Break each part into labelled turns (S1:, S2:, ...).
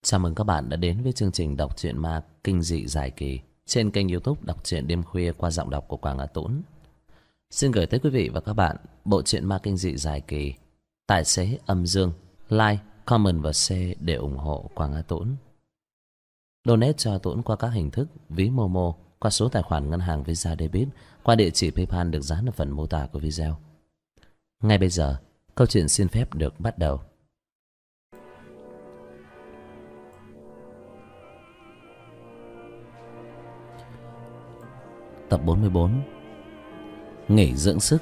S1: Chào mừng các bạn đã đến với chương trình đọc truyện ma kinh dị dài kỳ trên kênh YouTube Đọc truyện đêm khuya qua giọng đọc của Quảng Á Tũng. Xin gửi tới quý vị và các bạn bộ truyện ma kinh dị dài kỳ Tài xế âm dương. Like, comment và share để ủng hộ Quảng Á Tũng. Donate cho Tũng qua các hình thức ví Momo, qua số tài khoản ngân hàng Visa Debit, qua địa chỉ PayPal được dán ở phần mô tả của video. Ngay bây giờ, câu chuyện xin phép được bắt đầu. Tập 44. Nghỉ dưỡng sức.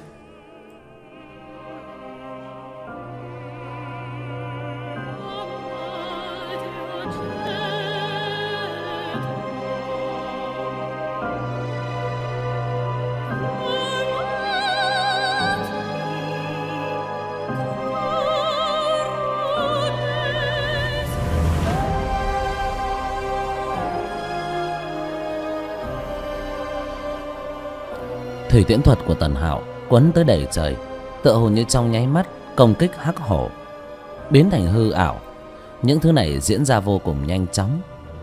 S1: Thủy tiễn thuật của Tần Hạo quấn tới đầy trời, tựa hồ như trong nháy mắt công kích hắc hổ biến thành hư ảo. Những thứ này diễn ra vô cùng nhanh chóng.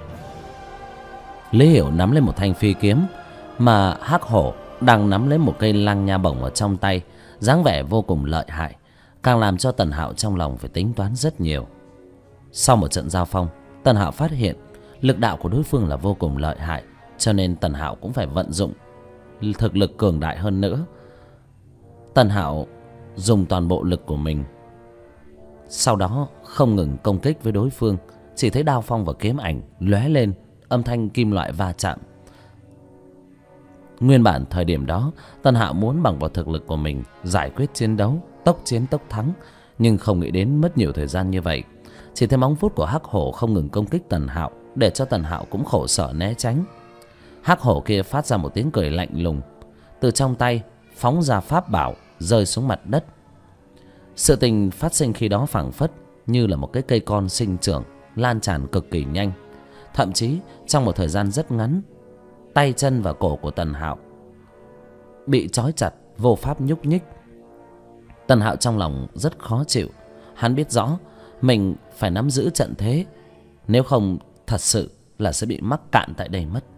S1: Lý Hiểu nắm lấy một thanh phi kiếm, mà hắc hổ đang nắm lấy một cây lăng nha bổng ở trong tay, dáng vẻ vô cùng lợi hại, càng làm cho Tần Hạo trong lòng phải tính toán rất nhiều. Sau một trận giao phong, Tần Hạo phát hiện lực đạo của đối phương là vô cùng lợi hại, cho nên Tần Hạo cũng phải vận dụng thực lực cường đại hơn nữa. Tần Hạo dùng toàn bộ lực của mình, sau đó không ngừng công kích với đối phương. Chỉ thấy đao phong và kiếm ảnh lóe lên, âm thanh kim loại va chạm. Nguyên bản thời điểm đó, Tần Hạo muốn bằng vào thực lực của mình giải quyết chiến đấu, tốc chiến tốc thắng, nhưng không nghĩ đến mất nhiều thời gian như vậy. Chỉ thấy móng vuốt của hắc hổ không ngừng công kích Tần Hạo, để cho Tần Hạo cũng khổ sở né tránh. Hắc hổ kia phát ra một tiếng cười lạnh lùng, từ trong tay phóng ra pháp bảo rơi xuống mặt đất. Sự tình phát sinh khi đó phảng phất như là một cái cây con sinh trưởng, lan tràn cực kỳ nhanh. Thậm chí trong một thời gian rất ngắn, tay chân và cổ của Tần Hạo bị trói chặt, vô pháp nhúc nhích. Tần Hạo trong lòng rất khó chịu. Hắn biết rõ mình phải nắm giữ trận thế, nếu không thật sự là sẽ bị mắc cạn tại đây mất.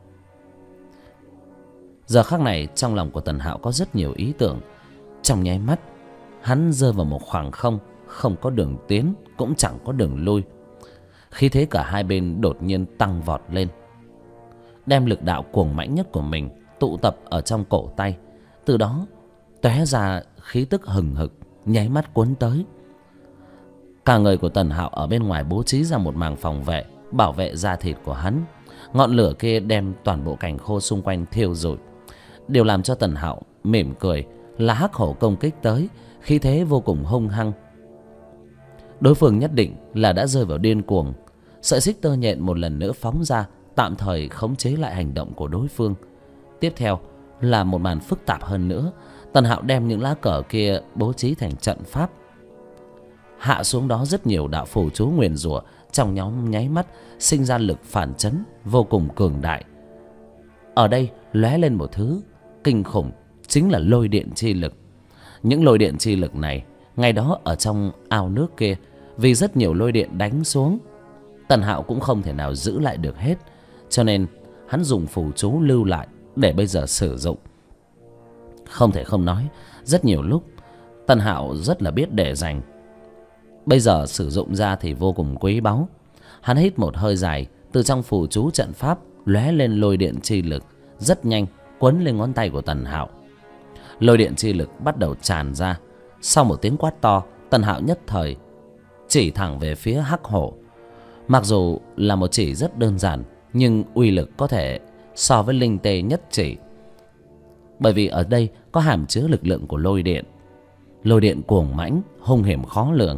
S1: Giờ khắc này trong lòng của Tần Hạo có rất nhiều ý tưởng. Trong nháy mắt, hắn rơi vào một khoảng không, không có đường tiến cũng chẳng có đường lui. Khí thế cả hai bên đột nhiên tăng vọt lên, đem lực đạo cuồng mãnh nhất của mình tụ tập ở trong cổ tay, từ đó tóe ra khí tức hừng hực, nháy mắt cuốn tới. Cả người của Tần Hạo ở bên ngoài bố trí ra một màng phòng vệ, bảo vệ da thịt của hắn. Ngọn lửa kia đem toàn bộ cảnh khô xung quanh thiêu rụi. Điều làm cho Tần Hạo mỉm cười là hắc hổ công kích tới, khí thế vô cùng hung hăng. Đối phương nhất định là đã rơi vào điên cuồng. Sợi xích tơ nhện một lần nữa phóng ra, tạm thời khống chế lại hành động của đối phương. Tiếp theo là một màn phức tạp hơn nữa. Tần Hạo đem những lá cờ kia bố trí thành trận pháp, hạ xuống đó rất nhiều đạo phù chú nguyền rủa, trong nhóm nháy mắt sinh ra lực phản chấn vô cùng cường đại. Ở đây lóe lên một thứ kinh khủng, chính là lôi điện chi lực. Những lôi điện chi lực này, ngay đó ở trong ao nước kia, vì rất nhiều lôi điện đánh xuống, Tần Hạo cũng không thể nào giữ lại được hết, cho nên hắn dùng phù chú lưu lại để bây giờ sử dụng. Không thể không nói, rất nhiều lúc Tần Hạo rất là biết để dành, bây giờ sử dụng ra thì vô cùng quý báu. Hắn hít một hơi dài, từ trong phù chú trận pháp lóe lên lôi điện chi lực, rất nhanh quấn lên ngón tay của Tần Hạo. Lôi điện chi lực bắt đầu tràn ra. Sau một tiếng quát to, Tần Hạo nhất thời chỉ thẳng về phía hắc hổ. Mặc dù là một chỉ rất đơn giản, nhưng uy lực có thể so với linh tê nhất chỉ, bởi vì ở đây có hàm chứa lực lượng của lôi điện. Lôi điện cuồng mãnh, hung hiểm khó lường.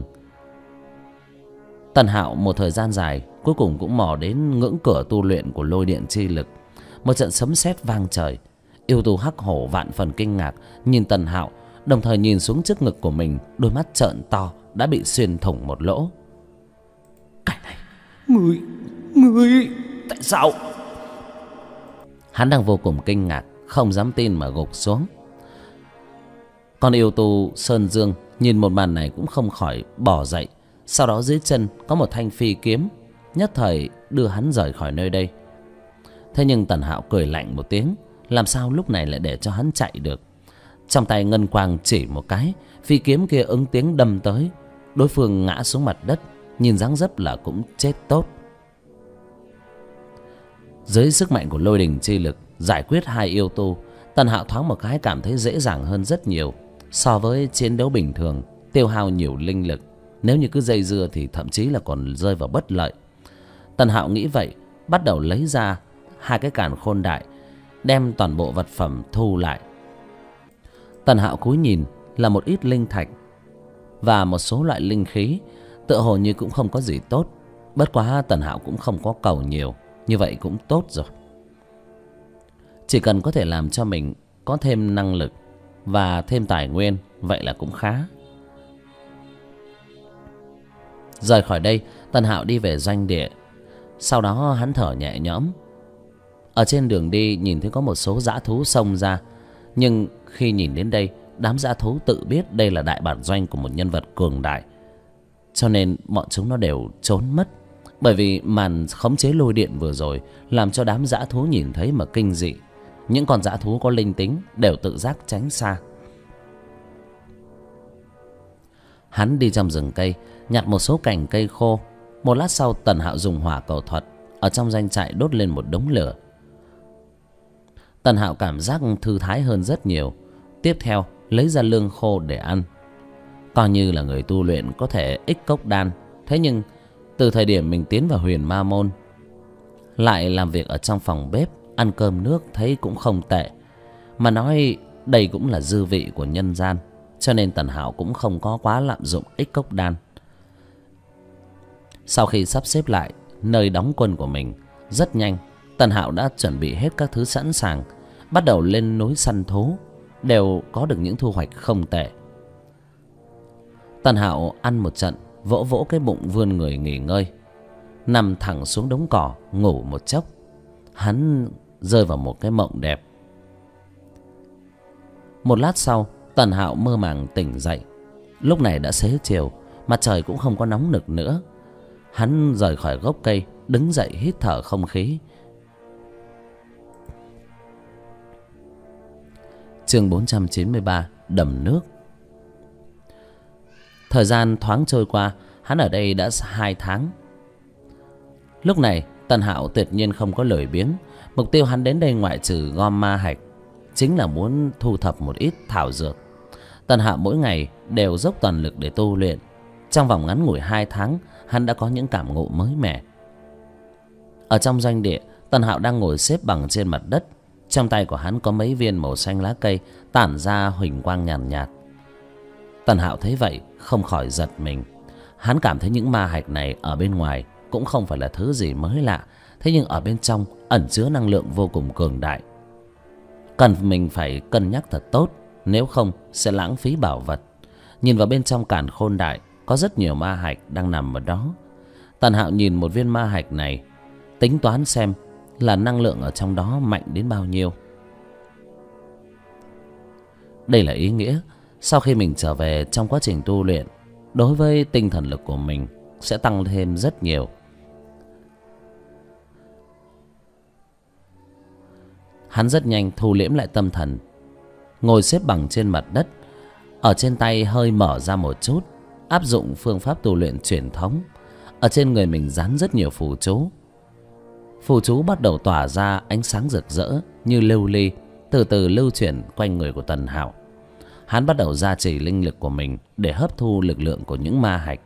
S1: Tần Hạo một thời gian dài cuối cùng cũng mò đến ngưỡng cửa tu luyện của lôi điện chi lực. Một trận sấm sét vang trời. Yêu tù hắc hổ vạn phần kinh ngạc nhìn Tần Hạo, đồng thời nhìn xuống trước ngực của mình, đôi mắt trợn to đã bị xuyên thủng một lỗ. Cái này, ngươi tại sao? Hắn đang vô cùng kinh ngạc, không dám tin mà gục xuống. Con yêu tu Sơn Dương nhìn một màn này cũng không khỏi bỏ dậy. Sau đó dưới chân có một thanh phi kiếm, nhất thời đưa hắn rời khỏi nơi đây. Thế nhưng Tần Hạo cười lạnh một tiếng, làm sao lúc này lại để cho hắn chạy được. Trong tay ngân quang chỉ một cái, phi kiếm kia ứng tiếng đâm tới. Đối phương ngã xuống mặt đất, nhìn dáng dấp là cũng chết tốt. Dưới sức mạnh của lôi đình chi lực giải quyết hai yêu tu, Tần Hạo thoáng một cái cảm thấy dễ dàng hơn rất nhiều. So với chiến đấu bình thường tiêu hao nhiều linh lực, nếu như cứ dây dưa thì thậm chí là còn rơi vào bất lợi. Tần Hạo nghĩ vậy, bắt đầu lấy ra hai cái càn khôn đại, đem toàn bộ vật phẩm thu lại. Tần Hạo cúi nhìn là một ít linh thạch và một số loại linh khí, tựa hồ như cũng không có gì tốt. Bất quá Tần Hạo cũng không có cầu nhiều, như vậy cũng tốt rồi. Chỉ cần có thể làm cho mình có thêm năng lực và thêm tài nguyên, vậy là cũng khá. Rời khỏi đây, Tần Hạo đi về doanh địa. Sau đó hắn thở nhẹ nhõm. Ở trên đường đi nhìn thấy có một số dã thú xông ra, nhưng khi nhìn đến đây, đám dã thú tự biết đây là đại bản doanh của một nhân vật cường đại, cho nên bọn chúng nó đều trốn mất. Bởi vì màn khống chế lôi điện vừa rồi làm cho đám dã thú nhìn thấy mà kinh dị. Những con dã thú có linh tính đều tự giác tránh xa. Hắn đi trong rừng cây, nhặt một số cành cây khô. Một lát sau, Tần Hạo dùng hỏa cầu thuật ở trong doanh trại đốt lên một đống lửa. Tần Hạo cảm giác thư thái hơn rất nhiều. Tiếp theo lấy ra lương khô để ăn. Coi như là người tu luyện có thể ích cốc đan. Thế nhưng từ thời điểm mình tiến vào Huyền Ma Môn, lại làm việc ở trong phòng bếp, ăn cơm nước thấy cũng không tệ. Mà nói đây cũng là dư vị của nhân gian, cho nên Tần Hạo cũng không có quá lạm dụng ích cốc đan. Sau khi sắp xếp lại nơi đóng quân của mình, rất nhanh Tần Hạo đã chuẩn bị hết các thứ sẵn sàng, bắt đầu lên núi săn thú, đều có được những thu hoạch không tệ. Tần Hạo ăn một trận, vỗ vỗ cái bụng, vươn người nghỉ ngơi, nằm thẳng xuống đống cỏ ngủ một chốc. Hắn rơi vào một cái mộng đẹp. Một lát sau, Tần Hạo mơ màng tỉnh dậy. Lúc này đã xế chiều, mặt trời cũng không có nóng nực nữa. Hắn rời khỏi gốc cây, đứng dậy hít thở không khí. Chương 493: Đầm nước. Thời gian thoáng trôi qua, hắn ở đây đã 2 tháng. Lúc này Tần Hạo tuyệt nhiên không có lười biếng. Mục tiêu hắn đến đây ngoại trừ gom ma hạch, chính là muốn thu thập một ít thảo dược. Tần Hạo mỗi ngày đều dốc toàn lực để tu luyện. Trong vòng ngắn ngủi 2 tháng, hắn đã có những cảm ngộ mới mẻ. Ở trong doanh địa, Tần Hạo đang ngồi xếp bằng trên mặt đất. Trong tay của hắn có mấy viên màu xanh lá cây tản ra huỳnh quang nhàn nhạt. Tần Hạo thấy vậy không khỏi giật mình. Hắn cảm thấy những ma hạch này ở bên ngoài cũng không phải là thứ gì mới lạ, thế nhưng ở bên trong ẩn chứa năng lượng vô cùng cường đại. Cần mình phải cân nhắc thật tốt, nếu không sẽ lãng phí bảo vật. Nhìn vào bên trong càn khôn đại, có rất nhiều ma hạch đang nằm ở đó. Tần Hạo nhìn một viên ma hạch này, tính toán xem là năng lượng ở trong đó mạnh đến bao nhiêu. Đây là ý nghĩa sau khi mình trở về trong quá trình tu luyện, đối với tinh thần lực của mình sẽ tăng thêm rất nhiều. Hắn rất nhanh thu liễm lại tâm thần, ngồi xếp bằng trên mặt đất, ở trên tay hơi mở ra một chút, áp dụng phương pháp tu luyện truyền thống. Ở trên người mình dán rất nhiều phù chú. Phù chú bắt đầu tỏa ra ánh sáng rực rỡ như lưu ly, từ từ lưu chuyển quanh người của Tần Hạo. Hắn bắt đầu gia trì linh lực của mình để hấp thu lực lượng của những ma hạch.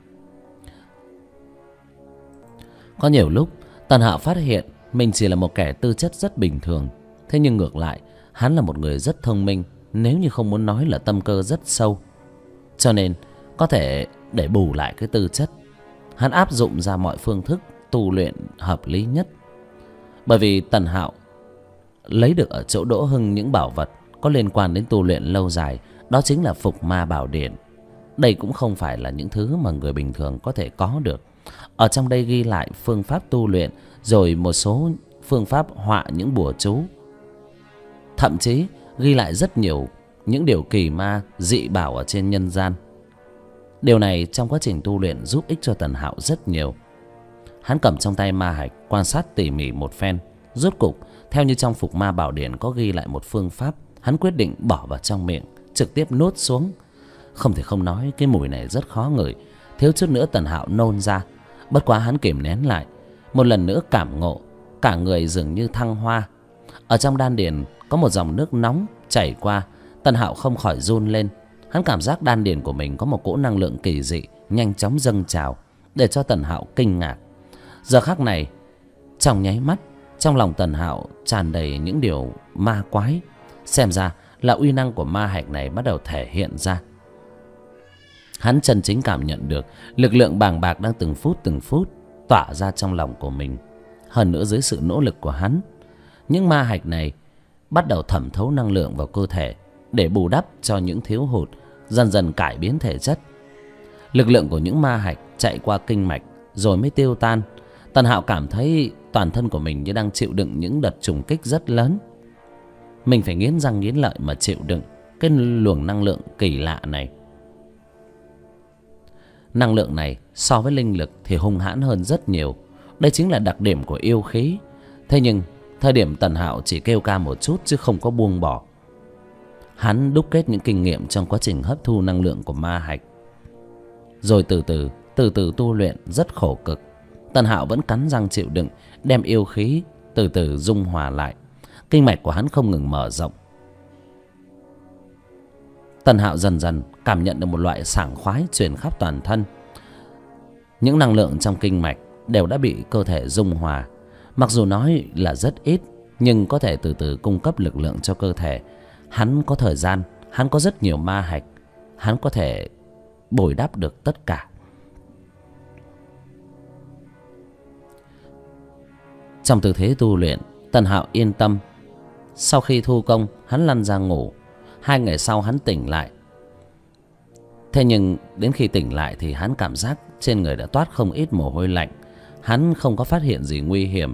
S1: Có nhiều lúc Tần Hạo phát hiện mình chỉ là một kẻ tư chất rất bình thường. Thế nhưng ngược lại, hắn là một người rất thông minh, nếu như không muốn nói là tâm cơ rất sâu. Cho nên có thể để bù lại cái tư chất, hắn áp dụng ra mọi phương thức tu luyện hợp lý nhất. Bởi vì Tần Hạo lấy được ở chỗ Đỗ Hưng những bảo vật có liên quan đến tu luyện lâu dài, đó chính là Phục Ma Bảo Điển. Đây cũng không phải là những thứ mà người bình thường có thể có được. Ở trong đây ghi lại phương pháp tu luyện, rồi một số phương pháp họa những bùa chú. Thậm chí ghi lại rất nhiều những điều kỳ ma dị bảo ở trên nhân gian. Điều này trong quá trình tu luyện giúp ích cho Tần Hạo rất nhiều. Hắn cầm trong tay ma hạch quan sát tỉ mỉ một phen. Rốt cục theo như trong Phục Ma Bảo Điển có ghi lại một phương pháp, hắn quyết định bỏ vào trong miệng, trực tiếp nuốt xuống. Không thể không nói cái mùi này rất khó ngửi, thiếu chút nữa Tần Hạo nôn ra. Bất quá hắn kìm nén lại, một lần nữa cảm ngộ, cả người dường như thăng hoa. Ở trong đan điền có một dòng nước nóng chảy qua. Tần Hạo không khỏi run lên. Hắn cảm giác đan điền của mình có một cỗ năng lượng kỳ dị nhanh chóng dâng trào, để cho Tần Hạo kinh ngạc. Giờ khắc này, trong nháy mắt, trong lòng Tần Hạo tràn đầy những điều ma quái. Xem ra là uy năng của ma hạch này bắt đầu thể hiện ra. Hắn chân chính cảm nhận được lực lượng bàng bạc đang từng phút tỏa ra trong lòng của mình. Hơn nữa dưới sự nỗ lực của hắn, những ma hạch này bắt đầu thẩm thấu năng lượng vào cơ thể để bù đắp cho những thiếu hụt, dần dần cải biến thể chất. Lực lượng của những ma hạch chạy qua kinh mạch rồi mới tiêu tan. Tần Hạo cảm thấy toàn thân của mình như đang chịu đựng những đợt trùng kích rất lớn. Mình phải nghiến răng nghiến lợi mà chịu đựng cái luồng năng lượng kỳ lạ này. Năng lượng này so với linh lực thì hung hãn hơn rất nhiều. Đây chính là đặc điểm của yêu khí. Thế nhưng thời điểm Tần Hạo chỉ kêu ca một chút chứ không có buông bỏ. Hắn đúc kết những kinh nghiệm trong quá trình hấp thu năng lượng của ma hạch, rồi từ từ tu luyện rất khổ cực. Tần Hạo vẫn cắn răng chịu đựng, đem yêu khí từ từ dung hòa lại. Kinh mạch của hắn không ngừng mở rộng. Tần Hạo dần dần cảm nhận được một loại sảng khoái truyền khắp toàn thân. Những năng lượng trong kinh mạch đều đã bị cơ thể dung hòa. Mặc dù nói là rất ít, nhưng có thể từ từ cung cấp lực lượng cho cơ thể. Hắn có thời gian, hắn có rất nhiều ma hạch, hắn có thể bồi đắp được tất cả. Trong tư thế tu luyện, Tần Hạo yên tâm. Sau khi thu công, hắn lăn ra ngủ. 2 ngày sau hắn tỉnh lại. Thế nhưng đến khi tỉnh lại thì hắn cảm giác trên người đã toát không ít mồ hôi lạnh. Hắn không có phát hiện gì nguy hiểm.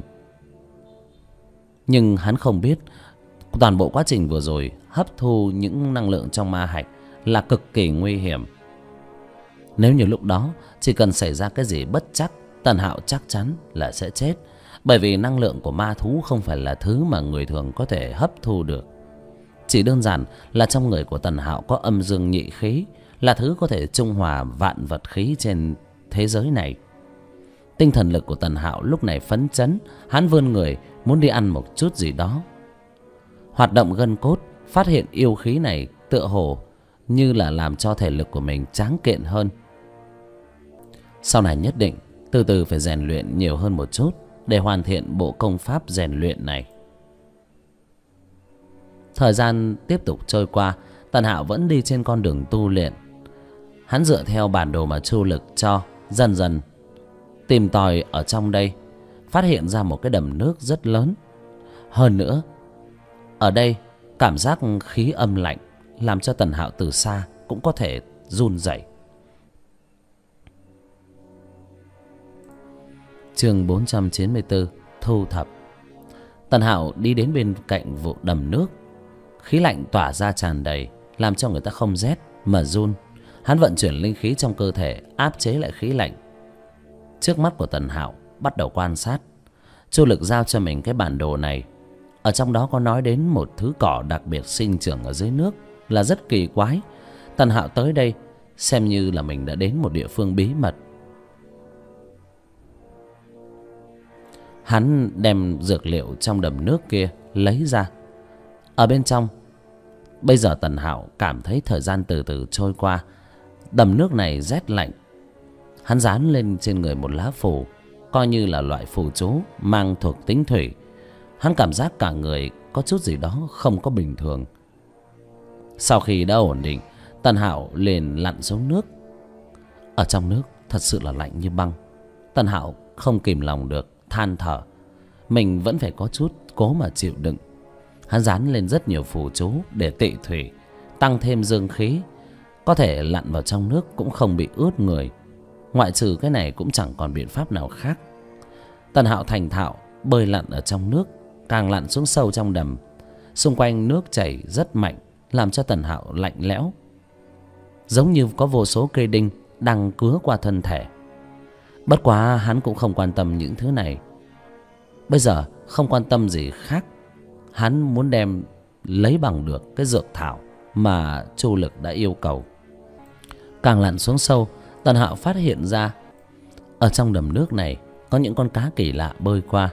S1: Nhưng hắn không biết toàn bộ quá trình vừa rồi hấp thu những năng lượng trong ma hạch là cực kỳ nguy hiểm. Nếu như lúc đó chỉ cần xảy ra cái gì bất trắc, Tần Hạo chắc chắn là sẽ chết. Bởi vì năng lượng của ma thú không phải là thứ mà người thường có thể hấp thu được. Chỉ đơn giản là trong người của Tần Hạo có âm dương nhị khí, là thứ có thể trung hòa vạn vật khí trên thế giới này. Tinh thần lực của Tần Hạo lúc này phấn chấn. Hắn vươn người muốn đi ăn một chút gì đó. Hoạt động gân cốt, phát hiện yêu khí này tựa hồ như là làm cho thể lực của mình tráng kiện hơn. Sau này nhất định từ từ phải rèn luyện nhiều hơn một chút để hoàn thiện bộ công pháp rèn luyện này. Thời gian tiếp tục trôi qua, Tần Hạo vẫn đi trên con đường tu luyện. Hắn dựa theo bản đồ mà Chu Lực cho, dần dần tìm tòi ở trong đây, phát hiện ra một cái đầm nước rất lớn. Hơn nữa, ở đây cảm giác khí âm lạnh làm cho Tần Hạo từ xa cũng có thể run rẩy. Chương 494 thu thập. Tần Hạo đi đến bên cạnh vụ đầm nước. Khí lạnh tỏa ra tràn đầy, làm cho người ta không rét mà run. Hắn vận chuyển linh khí trong cơ thể áp chế lại khí lạnh. Trước mắt của Tần Hạo bắt đầu quan sát. Chu Lực giao cho mình cái bản đồ này. Ở trong đó có nói đến một thứ cỏ đặc biệt sinh trưởng ở dưới nước, là rất kỳ quái. Tần Hạo tới đây xem như là mình đã đến một địa phương bí mật. Hắn đem dược liệu trong đầm nước kia lấy ra. Ở bên trong, bây giờ Tần Hạo cảm thấy thời gian từ từ trôi qua. Đầm nước này rét lạnh. Hắn dán lên trên người một lá phù, coi như là loại phù chú mang thuộc tính thủy. Hắn cảm giác cả người có chút gì đó không có bình thường. Sau khi đã ổn định, Tần Hạo liền lặn xuống nước. Ở trong nước thật sự là lạnh như băng. Tần Hạo không kìm lòng được, than thở. Mình vẫn phải có chút cố mà chịu đựng. Hắn dán lên rất nhiều phù chú để tị thủy, tăng thêm dương khí. Có thể lặn vào trong nước cũng không bị ướt người. Ngoại trừ cái này cũng chẳng còn biện pháp nào khác. Tần Hạo thành thạo bơi lặn ở trong nước, càng lặn xuống sâu trong đầm. Xung quanh nước chảy rất mạnh, làm cho Tần Hạo lạnh lẽo, giống như có vô số cây đinh đang cứa qua thân thể. Bất quá hắn cũng không quan tâm những thứ này. Bây giờ không quan tâm gì khác, hắn muốn đem lấy bằng được cái dược thảo mà Chu Lực đã yêu cầu. Càng lặn xuống sâu, Tần Hạo phát hiện ra ở trong đầm nước này có những con cá kỳ lạ bơi qua.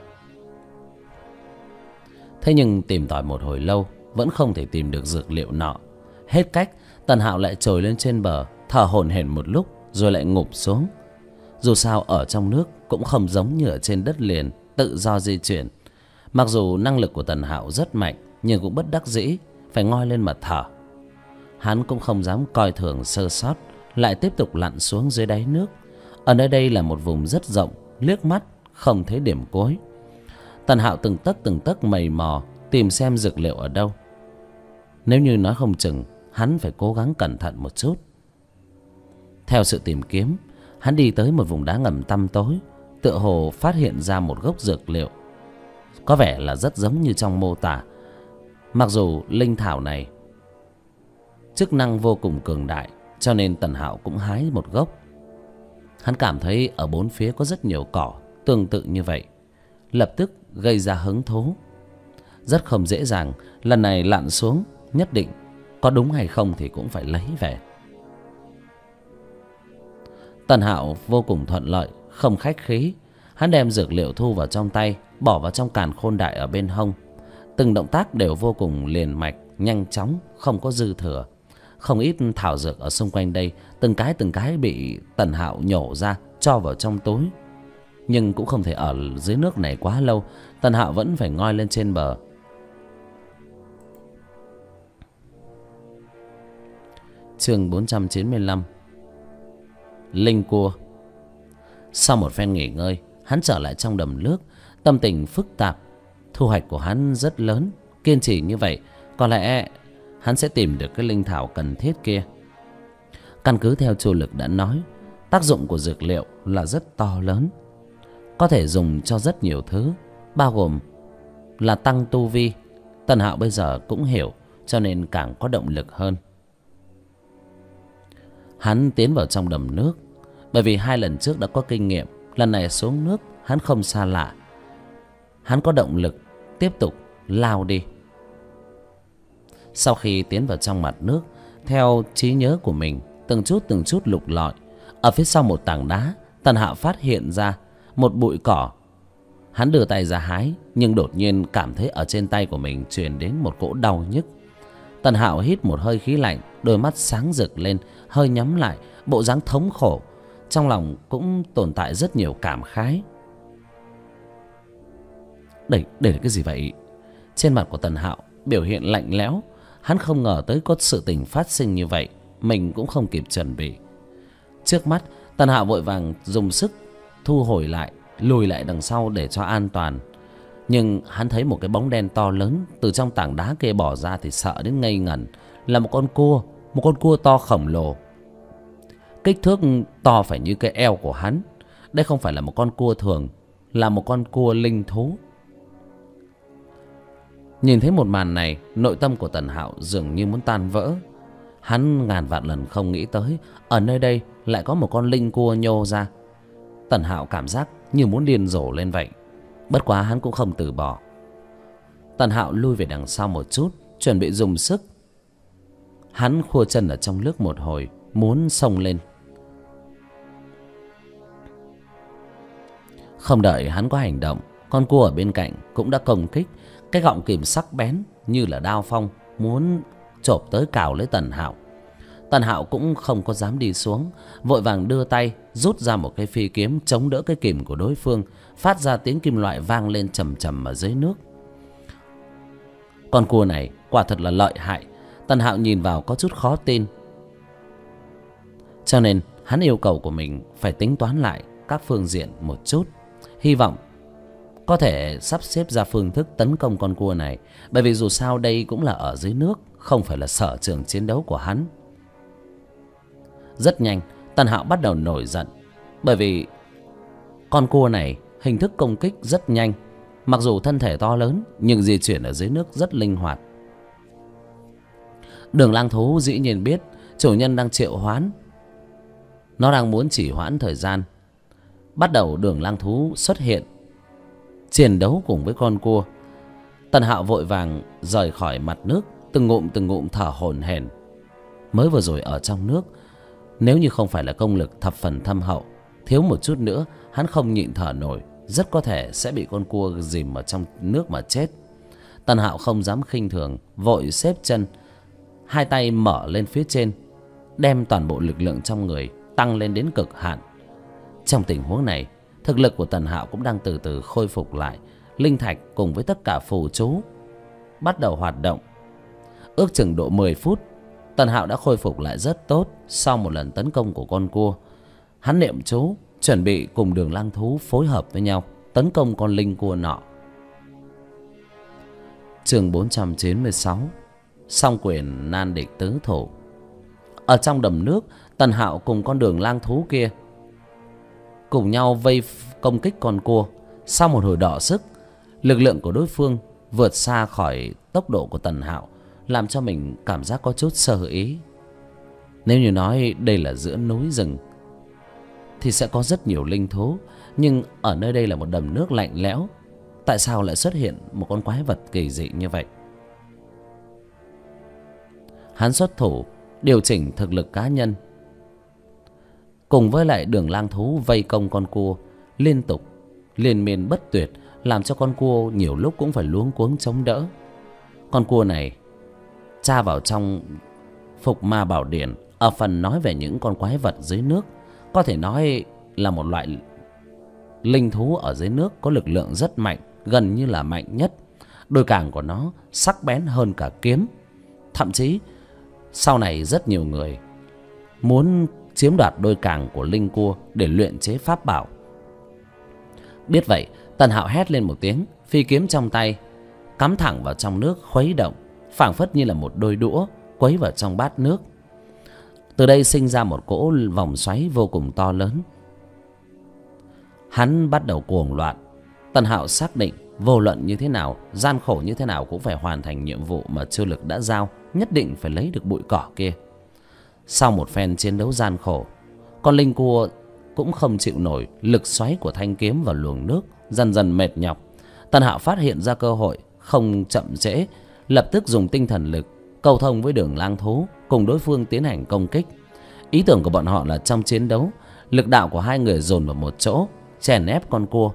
S1: Thế nhưng tìm tòi một hồi lâu vẫn không thể tìm được dược liệu nọ. Hết cách, Tần Hạo lại trồi lên trên bờ, thở hổn hển một lúc rồi lại ngụp xuống. Dù sao ở trong nước cũng không giống như ở trên đất liền tự do di chuyển. Mặc dù năng lực của Tần Hạo rất mạnh, nhưng cũng bất đắc dĩ phải ngoi lên mà thở. Hắn cũng không dám coi thường sơ sót, lại tiếp tục lặn xuống dưới đáy nước. Ở nơi đây là một vùng rất rộng, liếc mắt không thấy điểm cuối. Tần Hạo từng tấc mày mò tìm xem dược liệu ở đâu. Nếu như nói không chừng, hắn phải cố gắng cẩn thận một chút. Theo sự tìm kiếm, hắn đi tới một vùng đá ngầm tăm tối, tựa hồ phát hiện ra một gốc dược liệu có vẻ là rất giống như trong mô tả. Mặc dù linh thảo này chức năng vô cùng cường đại, cho nên Tần Hạo cũng hái một gốc. Hắn cảm thấy ở bốn phía có rất nhiều cỏ tương tự như vậy, lập tức gây ra hứng thú. Rất không dễ dàng, lần này lặn xuống nhất định có đúng hay không thì cũng phải lấy về. Tần Hạo vô cùng thuận lợi, không khách khí. Hắn đem dược liệu thu vào trong tay, bỏ vào trong càn khôn đại ở bên hông. Từng động tác đều vô cùng liền mạch, nhanh chóng, không có dư thừa. Không ít thảo dược ở xung quanh đây từng cái bị Tần Hạo nhổ ra cho vào trong túi. Nhưng cũng không thể ở dưới nước này quá lâu, Tần Hạo vẫn phải ngoi lên trên bờ. Chương 495. Linh cua. Sau một phen nghỉ ngơi, hắn trở lại trong đầm nước, tâm tình phức tạp. Thu hoạch của hắn rất lớn, kiên trì như vậy có lẽ hắn sẽ tìm được cái linh thảo cần thiết kia. Căn cứ theo Chu Lực đã nói, tác dụng của dược liệu là rất to lớn, có thể dùng cho rất nhiều thứ, bao gồm là tăng tu vi. Tần Hạo bây giờ cũng hiểu, cho nên càng có động lực hơn. Hắn tiến vào trong đầm nước, bởi vì 2 lần trước đã có kinh nghiệm, lần này xuống nước hắn không xa lạ. Hắn có động lực tiếp tục lao đi. Sau khi tiến vào trong mặt nước, theo trí nhớ của mình, từng chút lục lọi, ở phía sau một tảng đá, Tần Hạo phát hiện ra một bụi cỏ. Hắn đưa tay ra hái, nhưng đột nhiên cảm thấy ở trên tay của mình truyền đến một cỗ đau nhức. Tần Hạo hít một hơi khí lạnh, đôi mắt sáng rực lên, hơi nhắm lại, bộ dáng thống khổ. Trong lòng cũng tồn tại rất nhiều cảm khái. Đây là cái gì vậy? Trên mặt của Tần Hạo biểu hiện lạnh lẽo. Hắn không ngờ tới có sự tình phát sinh như vậy, mình cũng không kịp chuẩn bị. Trước mắt, Tần Hạo vội vàng dùng sức thu hồi lại, lùi lại đằng sau để cho an toàn. Nhưng hắn thấy một cái bóng đen to lớn từ trong tảng đá kia bỏ ra thì sợ đến ngây ngẩn. Là một con cua to khổng lồ, kích thước to phải như cái eo của hắn. Đây không phải là một con cua thường, là một con cua linh thú. Nhìn thấy một màn này, nội tâm của Tần Hạo dường như muốn tan vỡ. Hắn ngàn vạn lần không nghĩ tới ở nơi đây lại có một con linh cua nhô ra. Tần Hạo cảm giác như muốn điên rồ lên vậy. Bất quá hắn cũng không từ bỏ. Tần Hạo lui về đằng sau một chút, chuẩn bị dùng sức. Hắn khua chân ở trong nước một hồi, muốn xông lên. Không đợi hắn có hành động, con cua ở bên cạnh cũng đã công kích. Cái gọng kìm sắc bén như là đao phong, muốn chộp tới cào lấy Tần Hạo. Tần Hạo cũng không có dám đi xuống, vội vàng đưa tay rút ra một cái phi kiếm chống đỡ cái kìm của đối phương, phát ra tiếng kim loại vang lên trầm trầm ở dưới nước. Con cua này quả thật là lợi hại. Tần Hạo nhìn vào có chút khó tin, cho nên hắn yêu cầu của mình phải tính toán lại các phương diện một chút, hy vọng có thể sắp xếp ra phương thức tấn công con cua này. Bởi vì dù sao đây cũng là ở dưới nước, không phải là sở trường chiến đấu của hắn. Rất nhanh, Tần Hạo bắt đầu nổi giận, bởi vì con cua này hình thức công kích rất nhanh. Mặc dù thân thể to lớn, nhưng di chuyển ở dưới nước rất linh hoạt. Đường lang thú dĩ nhiên biết chủ nhân đang triệu hoán. Nó đang muốn chỉ hoãn thời gian, Bắt đầu đường lang thú xuất hiện chiến đấu cùng với con cua. Tần Hạo vội vàng rời khỏi mặt nước, từng ngụm thở hổn hển. Mới vừa rồi ở trong nước, nếu như không phải là công lực thập phần thâm hậu, thiếu một chút nữa hắn không nhịn thở nổi, rất có thể sẽ bị con cua dìm ở trong nước mà chết. Tần Hạo không dám khinh thường, vội xếp chân, hai tay mở lên phía trên, đem toàn bộ lực lượng trong người tăng lên đến cực hạn. Trong tình huống này, thực lực của Tần Hạo cũng đang từ từ khôi phục lại. Linh thạch cùng với tất cả phù chú bắt đầu hoạt động. Ước chừng độ 10 phút, Tần Hạo đã khôi phục lại rất tốt sau một lần tấn công của con cua. Hắn niệm chú, chuẩn bị cùng đường lang thú phối hợp với nhau tấn công con linh cua nọ. Chương 496, song quyền nan địch tứ thủ. Ở trong đầm nước, Tần Hạo cùng con đường lang thú kia cùng nhau vây công kích con cua. Sau một hồi đọ sức, lực lượng của đối phương vượt xa khỏi tốc độ của Tần Hạo, làm cho mình cảm giác có chút sơ ý. Nếu như nói đây là giữa núi rừng thì sẽ có rất nhiều linh thú, nhưng ở nơi đây là một đầm nước lạnh lẽo, tại sao lại xuất hiện một con quái vật kỳ dị như vậy? Hắn xuất thủ điều chỉnh thực lực cá nhân, cùng với lại đường lang thú vây công con cua liên tục, liên miên bất tuyệt, làm cho con cua nhiều lúc cũng phải luống cuống chống đỡ. Con cua này tra vào trong Phục Ma Bảo Điển, ở phần nói về những con quái vật dưới nước, có thể nói là một loại linh thú ở dưới nước có lực lượng rất mạnh, gần như là mạnh nhất. Đôi càng của nó sắc bén hơn cả kiếm. Thậm chí sau này rất nhiều người muốn chiếm đoạt đôi càng của linh cua để luyện chế pháp bảo. Biết vậy, Tần Hạo hét lên một tiếng, phi kiếm trong tay cắm thẳng vào trong nước khuấy động, phảng phất như là một đôi đũa quấy vào trong bát nước. Từ đây sinh ra một cỗ vòng xoáy vô cùng to lớn. Hắn bắt đầu cuồng loạn. Tần Hạo xác định vô luận như thế nào, gian khổ như thế nào cũng phải hoàn thành nhiệm vụ mà Chiêu Lực đã giao, nhất định phải lấy được bụi cỏ kia. Sau một phen chiến đấu gian khổ, con linh cua cũng không chịu nổi lực xoáy của thanh kiếm vào luồng nước, dần dần mệt nhọc. Tần Hạo phát hiện ra cơ hội, không chậm trễ, lập tức dùng tinh thần lực câu thông với đường lang thú, cùng đối phương tiến hành công kích. Ý tưởng của bọn họ là trong chiến đấu, lực đạo của hai người dồn vào một chỗ, chèn ép con cua.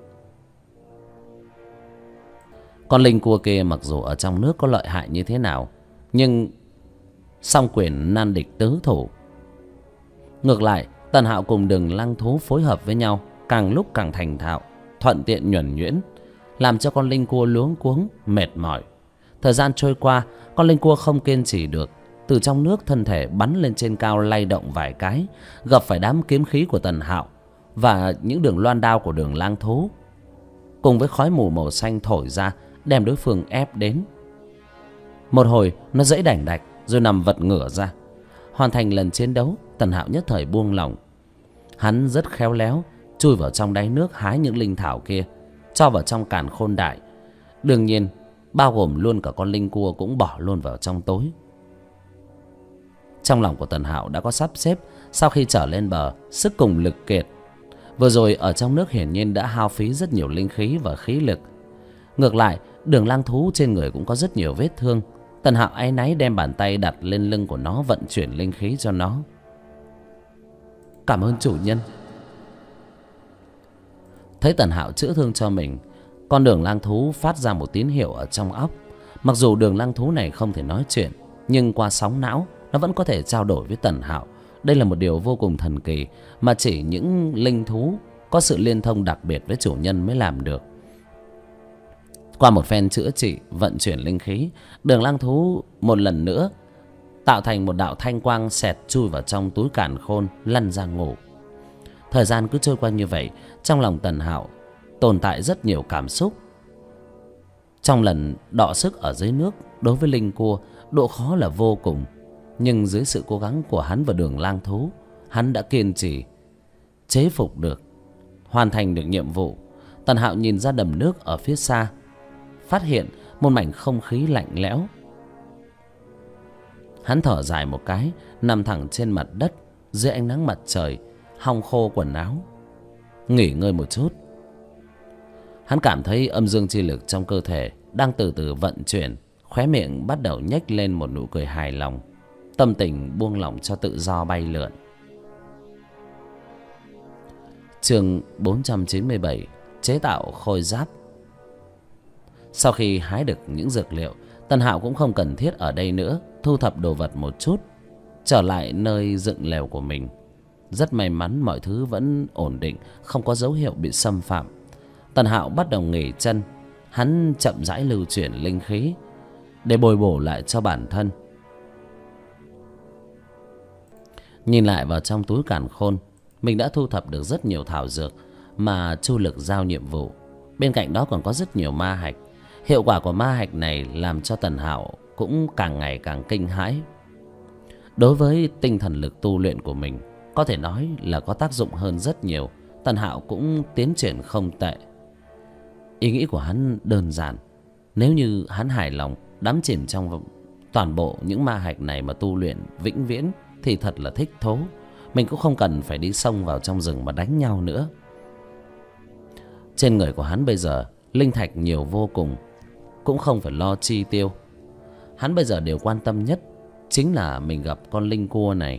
S1: Con linh cua kia mặc dù ở trong nước có lợi hại như thế nào, nhưng song quyền nan địch tứ thủ. Ngược lại, Tần Hạo cùng đường lang thú phối hợp với nhau, càng lúc càng thành thạo, thuận tiện nhuần nhuyễn, làm cho con linh cua luống cuống, mệt mỏi. Thời gian trôi qua, con linh cua không kiên trì được, từ trong nước thân thể bắn lên trên cao lay động vài cái, gặp phải đám kiếm khí của Tần Hạo và những đường loan đao của đường lang thú, cùng với khói mù màu xanh thổi ra, đem đối phương ép đến. Một hồi nó giãy đành đạch rồi nằm vật ngửa ra. Hoàn thành lần chiến đấu, Tần Hạo nhất thời buông lỏng. Hắn rất khéo léo chui vào trong đáy nước, hái những linh thảo kia cho vào trong càn khôn đại, đương nhiên bao gồm luôn cả con linh cua cũng bỏ luôn vào trong tối. Trong lòng của Tần Hạo đã có sắp xếp. Sau khi trở lên bờ, sức cùng lực kiệt, vừa rồi ở trong nước hiển nhiên đã hao phí rất nhiều linh khí và khí lực. Ngược lại, đường lang thú trên người cũng có rất nhiều vết thương. Tần Hạo áy náy đem bàn tay đặt lên lưng của nó, vận chuyển linh khí cho nó. Cảm ơn chủ nhân. Thấy Tần Hạo chữa thương cho mình, con đường lang thú phát ra một tín hiệu ở trong óc. Mặc dù đường lang thú này không thể nói chuyện, nhưng qua sóng não nó vẫn có thể trao đổi với Tần Hạo. Đây là một điều vô cùng thần kỳ mà chỉ những linh thú có sự liên thông đặc biệt với chủ nhân mới làm được. Qua một phen chữa trị, vận chuyển linh khí, đường lang thú một lần nữa tạo thành một đạo thanh quang xẹt chui vào trong túi càn khôn, lăn ra ngủ. Thời gian cứ trôi qua như vậy, trong lòng Tần Hạo tồn tại rất nhiều cảm xúc. Trong lần đọ sức ở dưới nước, đối với linh cua, độ khó là vô cùng. Nhưng dưới sự cố gắng của hắn và đường lang thú, hắn đã kiên trì chế phục được, hoàn thành được nhiệm vụ. Tần Hạo nhìn ra đầm nước ở phía xa, phát hiện một mảnh không khí lạnh lẽo. Hắn thở dài một cái, nằm thẳng trên mặt đất dưới ánh nắng mặt trời, hong khô quần áo. nghỉ ngơi một chút. Hắn cảm thấy âm dương chi lực trong cơ thể đang từ từ vận chuyển, khóe miệng bắt đầu nhếch lên một nụ cười hài lòng, tâm tình buông lỏng cho tự do bay lượn. Chương 497: chế tạo khôi giáp. Sau khi hái được những dược liệu, Tần Hạo cũng không cần thiết ở đây nữa, thu thập đồ vật một chút, trở lại nơi dựng lều của mình. Rất may mắn mọi thứ vẫn ổn định, không có dấu hiệu bị xâm phạm. Tần Hạo bắt đầu nghỉ chân. Hắn chậm rãi lưu chuyển linh khí để bồi bổ lại cho bản thân. Nhìn lại vào trong túi càn khôn, mình đã thu thập được rất nhiều thảo dược mà Chu Lực giao nhiệm vụ. Bên cạnh đó còn có rất nhiều ma hạch. Hiệu quả của ma hạch này làm cho Tần Hạo cũng càng ngày càng kinh hãi. Đối với tinh thần lực tu luyện của mình, có thể nói là có tác dụng hơn rất nhiều. Tần Hạo cũng tiến triển không tệ. Ý nghĩ của hắn đơn giản: nếu như hắn hài lòng đắm chìm trong toàn bộ những ma hạch này mà tu luyện vĩnh viễn thì thật là thích thú. Mình cũng không cần phải đi xông vào trong rừng mà đánh nhau nữa. Trên người của hắn bây giờ linh thạch nhiều vô cùng, cũng không phải lo chi tiêu. Hắn bây giờ điều quan tâm nhất chính là mình gặp con linh cua này.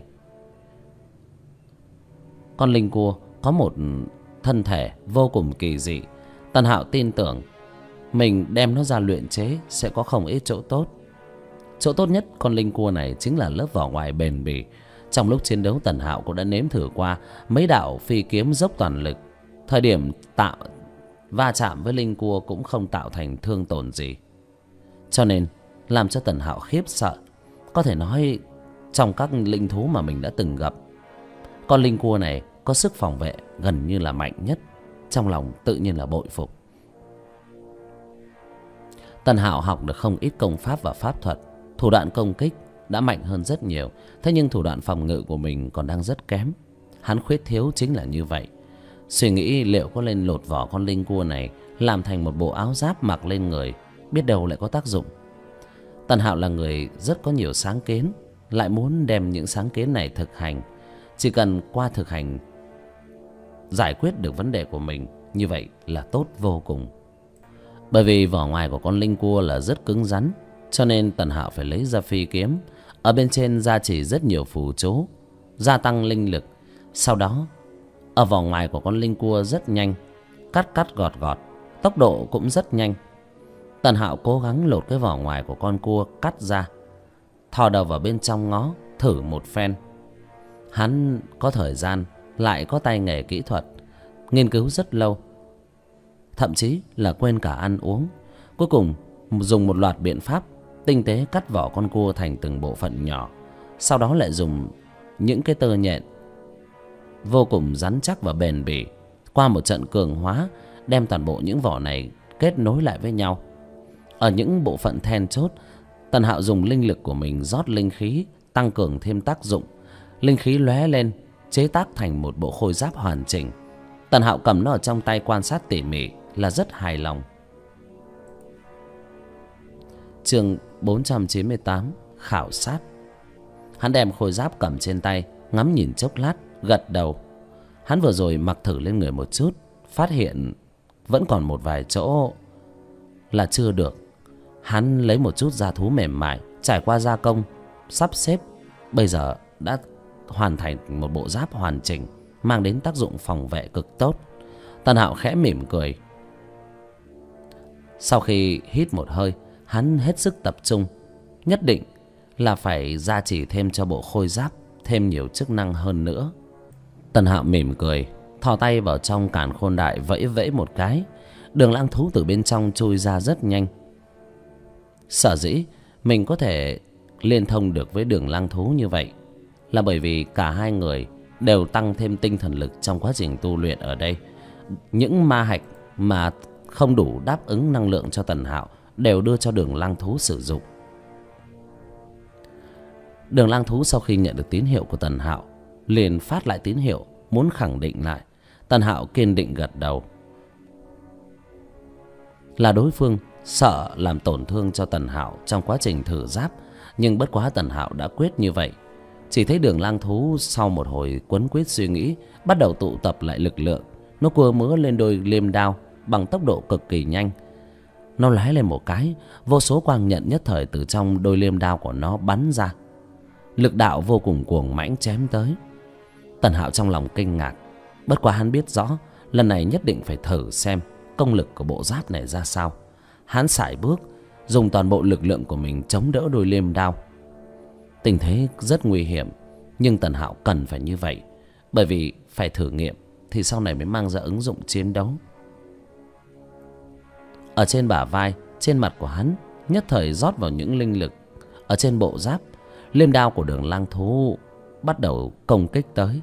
S1: Con linh cua có một thân thể vô cùng kỳ dị. Tần Hạo tin tưởng mình đem nó ra luyện chế sẽ có không ít chỗ tốt. Chỗ tốt nhất con linh cua này chính là lớp vỏ ngoài bền bỉ. Trong lúc chiến đấu, Tần Hạo cũng đã nếm thử qua mấy đạo phi kiếm dốc toàn lực. Thời điểm va chạm với linh cua cũng không tạo thành thương tổn gì, cho nên làm cho Tần Hạo khiếp sợ. Có thể nói trong các linh thú mà mình đã từng gặp, con linh cua này có sức phòng vệ gần như là mạnh nhất. Trong lòng tự nhiên là bội phục. Tần Hạo học được không ít công pháp và pháp thuật. Thủ đoạn công kích đã mạnh hơn rất nhiều. Thế nhưng thủ đoạn phòng ngự của mình còn đang rất kém. Hắn khuyết thiếu chính là như vậy. Suy nghĩ liệu có lên lột vỏ con linh cua này làm thành một bộ áo giáp mặc lên người, biết đâu lại có tác dụng. Tần Hạo là người rất có nhiều sáng kiến, lại muốn đem những sáng kiến này thực hành. Chỉ cần qua thực hành giải quyết được vấn đề của mình, như vậy là tốt vô cùng. Bởi vì vỏ ngoài của con linh cua là rất cứng rắn, cho nên Tần Hạo phải lấy ra phi kiếm. Ở bên trên gia chỉ rất nhiều phù chú, gia tăng linh lực. Sau đó ở vỏ ngoài của con linh cua rất nhanh, cắt gọt, tốc độ cũng rất nhanh. Tần Hạo cố gắng lột cái vỏ ngoài của con cua cắt ra, thò đầu vào bên trong ngó thử một phen. Hắn có thời gian, lại có tay nghề kỹ thuật, nghiên cứu rất lâu, thậm chí là quên cả ăn uống. Cuối cùng dùng một loạt biện pháp tinh tế cắt vỏ con cua thành từng bộ phận nhỏ. Sau đó lại dùng những cái tơ nhện vô cùng rắn chắc và bền bỉ, qua một trận cường hóa, đem toàn bộ những vỏ này kết nối lại với nhau. Ở những bộ phận then chốt, Tần Hạo dùng linh lực của mình rót linh khí, tăng cường thêm tác dụng. Linh khí lóe lên, chế tác thành một bộ khôi giáp hoàn chỉnh. Tần Hạo cầm nó ở trong tay quan sát tỉ mỉ là rất hài lòng. Chương 498: khảo sát. Hắn đem khôi giáp cầm trên tay, ngắm nhìn chốc lát, gật đầu. Hắn vừa rồi mặc thử lên người một chút, phát hiện vẫn còn một vài chỗ là chưa được. Hắn lấy một chút da thú mềm mại, trải qua gia công, sắp xếp, bây giờ đã hoàn thành một bộ giáp hoàn chỉnh, mang đến tác dụng phòng vệ cực tốt. Tần Hạo khẽ mỉm cười. Sau khi hít một hơi, hắn hết sức tập trung, nhất định là phải gia trì thêm cho bộ khôi giáp thêm nhiều chức năng hơn nữa. Tần Hạo mỉm cười, thò tay vào trong càn khôn đại vẫy vẫy một cái. Đường lang thú từ bên trong chui ra rất nhanh. Sở dĩ mình có thể liên thông được với đường lang thú như vậy là bởi vì cả hai người đều tăng thêm tinh thần lực trong quá trình tu luyện ở đây. Những ma hạch mà không đủ đáp ứng năng lượng cho Tần Hạo đều đưa cho đường lang thú sử dụng. Đường lang thú sau khi nhận được tín hiệu của Tần Hạo liền phát lại tín hiệu muốn khẳng định lại. Tần Hạo kiên định gật đầu. Là đối phương sợ làm tổn thương cho Tần Hạo trong quá trình thử giáp, nhưng bất quá Tần Hạo đã quyết như vậy. Chỉ thấy đường lang thú sau một hồi quấn quýt suy nghĩ, bắt đầu tụ tập lại lực lượng, Nó cua mứa lên đôi liềm đao bằng tốc độ cực kỳ nhanh. Nó lóe lên một cái, vô số quang nhận nhất thời từ trong đôi liềm đao của nó bắn ra. Lực đạo vô cùng cuồng mãnh chém tới. Tần Hạo trong lòng kinh ngạc. Bất quá hắn biết rõ lần này nhất định phải thử xem công lực của bộ giáp này ra sao. Hắn sải bước, dùng toàn bộ lực lượng của mình chống đỡ đôi liềm đao. Tình thế rất nguy hiểm, nhưng Tần Hạo cần phải như vậy, bởi vì phải thử nghiệm thì sau này mới mang ra ứng dụng chiến đấu. Ở trên bả vai, trên mặt của hắn nhất thời rót vào những linh lực. Ở trên bộ giáp, liềm đao của Đường Lang Thú bắt đầu công kích tới.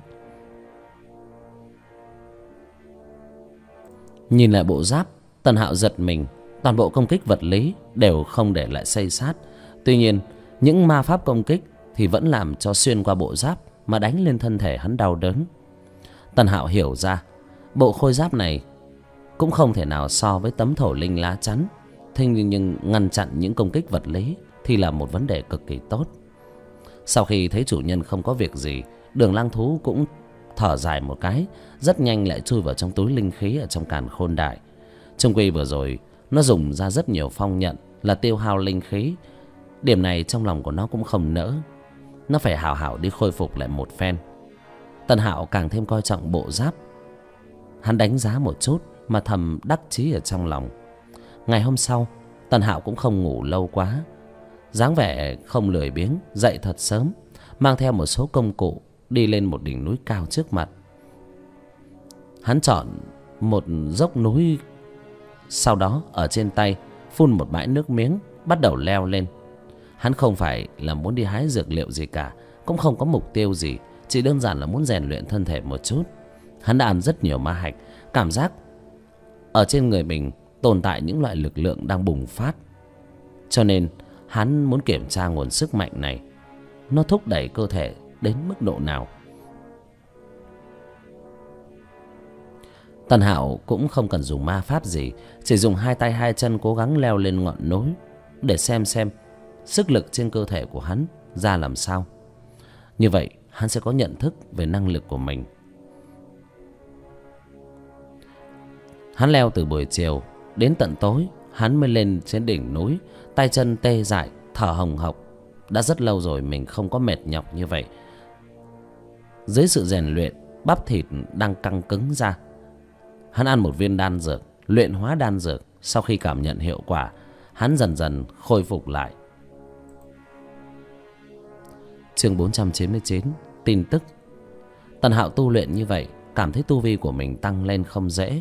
S1: Nhìn lại bộ giáp, Tần Hạo giật mình. Toàn bộ công kích vật lý đều không để lại xây sát. Tuy nhiên những ma pháp công kích thì vẫn làm cho xuyên qua bộ giáp mà đánh lên thân thể hắn đau đớn. Tần Hạo hiểu ra bộ khôi giáp này cũng không thể nào so với tấm thổ linh lá chắn. Thế nhưng ngăn chặn những công kích vật lý thì là một vấn đề cực kỳ tốt. Sau khi thấy chủ nhân không có việc gì, Đường Lang Thú cũng thở dài một cái, rất nhanh lại chui vào trong túi linh khí ở trong càn khôn đại. Chung quy vừa rồi nó dùng ra rất nhiều phong nhận là tiêu hao linh khí. Điểm này trong lòng của nó cũng không nỡ. Nó phải hảo hảo đi khôi phục lại một phen. Tần Hạo càng thêm coi trọng bộ giáp. Hắn đánh giá một chút mà thầm đắc chí ở trong lòng. Ngày hôm sau, Tần Hạo cũng không ngủ lâu quá. Dáng vẻ không lười biếng, dậy thật sớm, mang theo một số công cụ đi lên một đỉnh núi cao trước mặt. Hắn chọn một dốc núi, sau đó ở trên tay phun một bãi nước miếng, bắt đầu leo lên. Hắn không phải là muốn đi hái dược liệu gì cả, cũng không có mục tiêu gì, chỉ đơn giản là muốn rèn luyện thân thể một chút. Hắn đã ăn rất nhiều ma hạch, cảm giác ở trên người mình tồn tại những loại lực lượng đang bùng phát. Cho nên hắn muốn kiểm tra nguồn sức mạnh này, nó thúc đẩy cơ thể đến mức độ nào. Tần Hạo cũng không cần dùng ma pháp gì, chỉ dùng hai tay hai chân cố gắng leo lên ngọn núi để xem sức lực trên cơ thể của hắn ra làm sao. Như vậy hắn sẽ có nhận thức về năng lực của mình. Hắn leo từ buổi chiều đến tận tối, hắn mới lên trên đỉnh núi, tay chân tê dại, thở hồng hộc. Đã rất lâu rồi mình không có mệt nhọc như vậy. Dưới sự rèn luyện, bắp thịt đang căng cứng ra. Hắn ăn một viên đan dược, luyện hóa đan dược. Sau khi cảm nhận hiệu quả, hắn dần dần khôi phục lại. Chương 499, tin tức. Tần Hạo tu luyện như vậy, cảm thấy tu vi của mình tăng lên không dễ.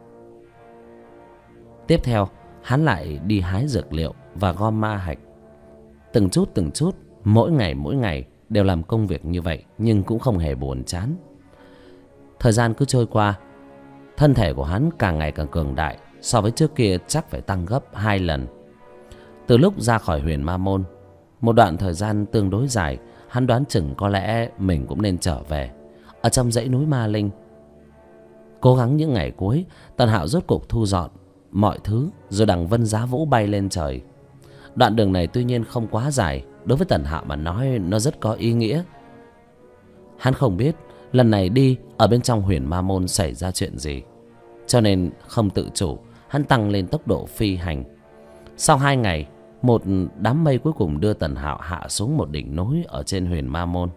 S1: Tiếp theo, hắn lại đi hái dược liệu và gom ma hạch. Từng chút, mỗi ngày đều làm công việc như vậy, nhưng cũng không hề buồn chán. Thời gian cứ trôi qua, thân thể của hắn càng ngày càng cường đại, so với trước kia chắc phải tăng gấp 2 lần. Từ lúc ra khỏi Huyền Ma Môn, một đoạn thời gian tương đối dài, hắn đoán chừng có lẽ mình cũng nên trở về. Ở trong dãy núi Ma Linh, cố gắng những ngày cuối, Tần Hạo rốt cục thu dọn mọi thứ, rồi đằng vân giá vũ bay lên trời. Đoạn đường này tuy nhiên không quá dài, đối với Tần Hạo mà nói nó rất có ý nghĩa. Hắn không biết lần này đi ở bên trong Huyền Ma Môn xảy ra chuyện gì, cho nên không tự chủ, hắn tăng lên tốc độ phi hành. Sau 2 ngày, một đám mây cuối cùng đưa Tần Hạo hạ xuống một đỉnh núi ở trên Huyền Ma Môn.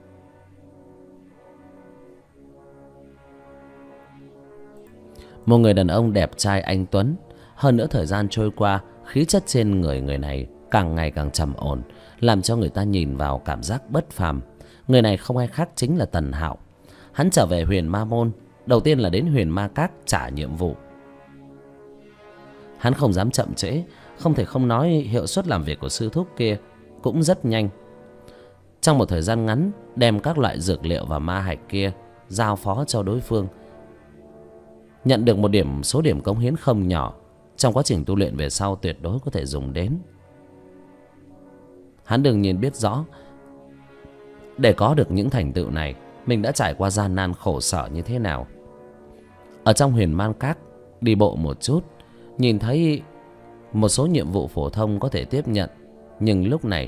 S1: Một người đàn ông đẹp trai anh tuấn. Hơn nữa thời gian trôi qua, khí chất trên người này càng ngày càng trầm ổn, làm cho người ta nhìn vào cảm giác bất phàm. Người này không ai khác chính là Tần Hạo. Hắn trở về Huyền Ma Môn, đầu tiên là đến Huyền Ma Các trả nhiệm vụ. Hắn không dám chậm trễ, không thể không nói hiệu suất làm việc của sư thúc kia cũng rất nhanh. Trong một thời gian ngắn, đem các loại dược liệu và ma hạch kia giao phó cho đối phương, nhận được một số điểm cống hiến không nhỏ. Trong quá trình tu luyện về sau tuyệt đối có thể dùng đến. Hắn đương nhiên biết rõ, để có được những thành tựu này, mình đã trải qua gian nan khổ sở như thế nào. Ở trong Huyền Man Các đi bộ một chút, nhìn thấy một số nhiệm vụ phổ thông có thể tiếp nhận. Nhưng lúc này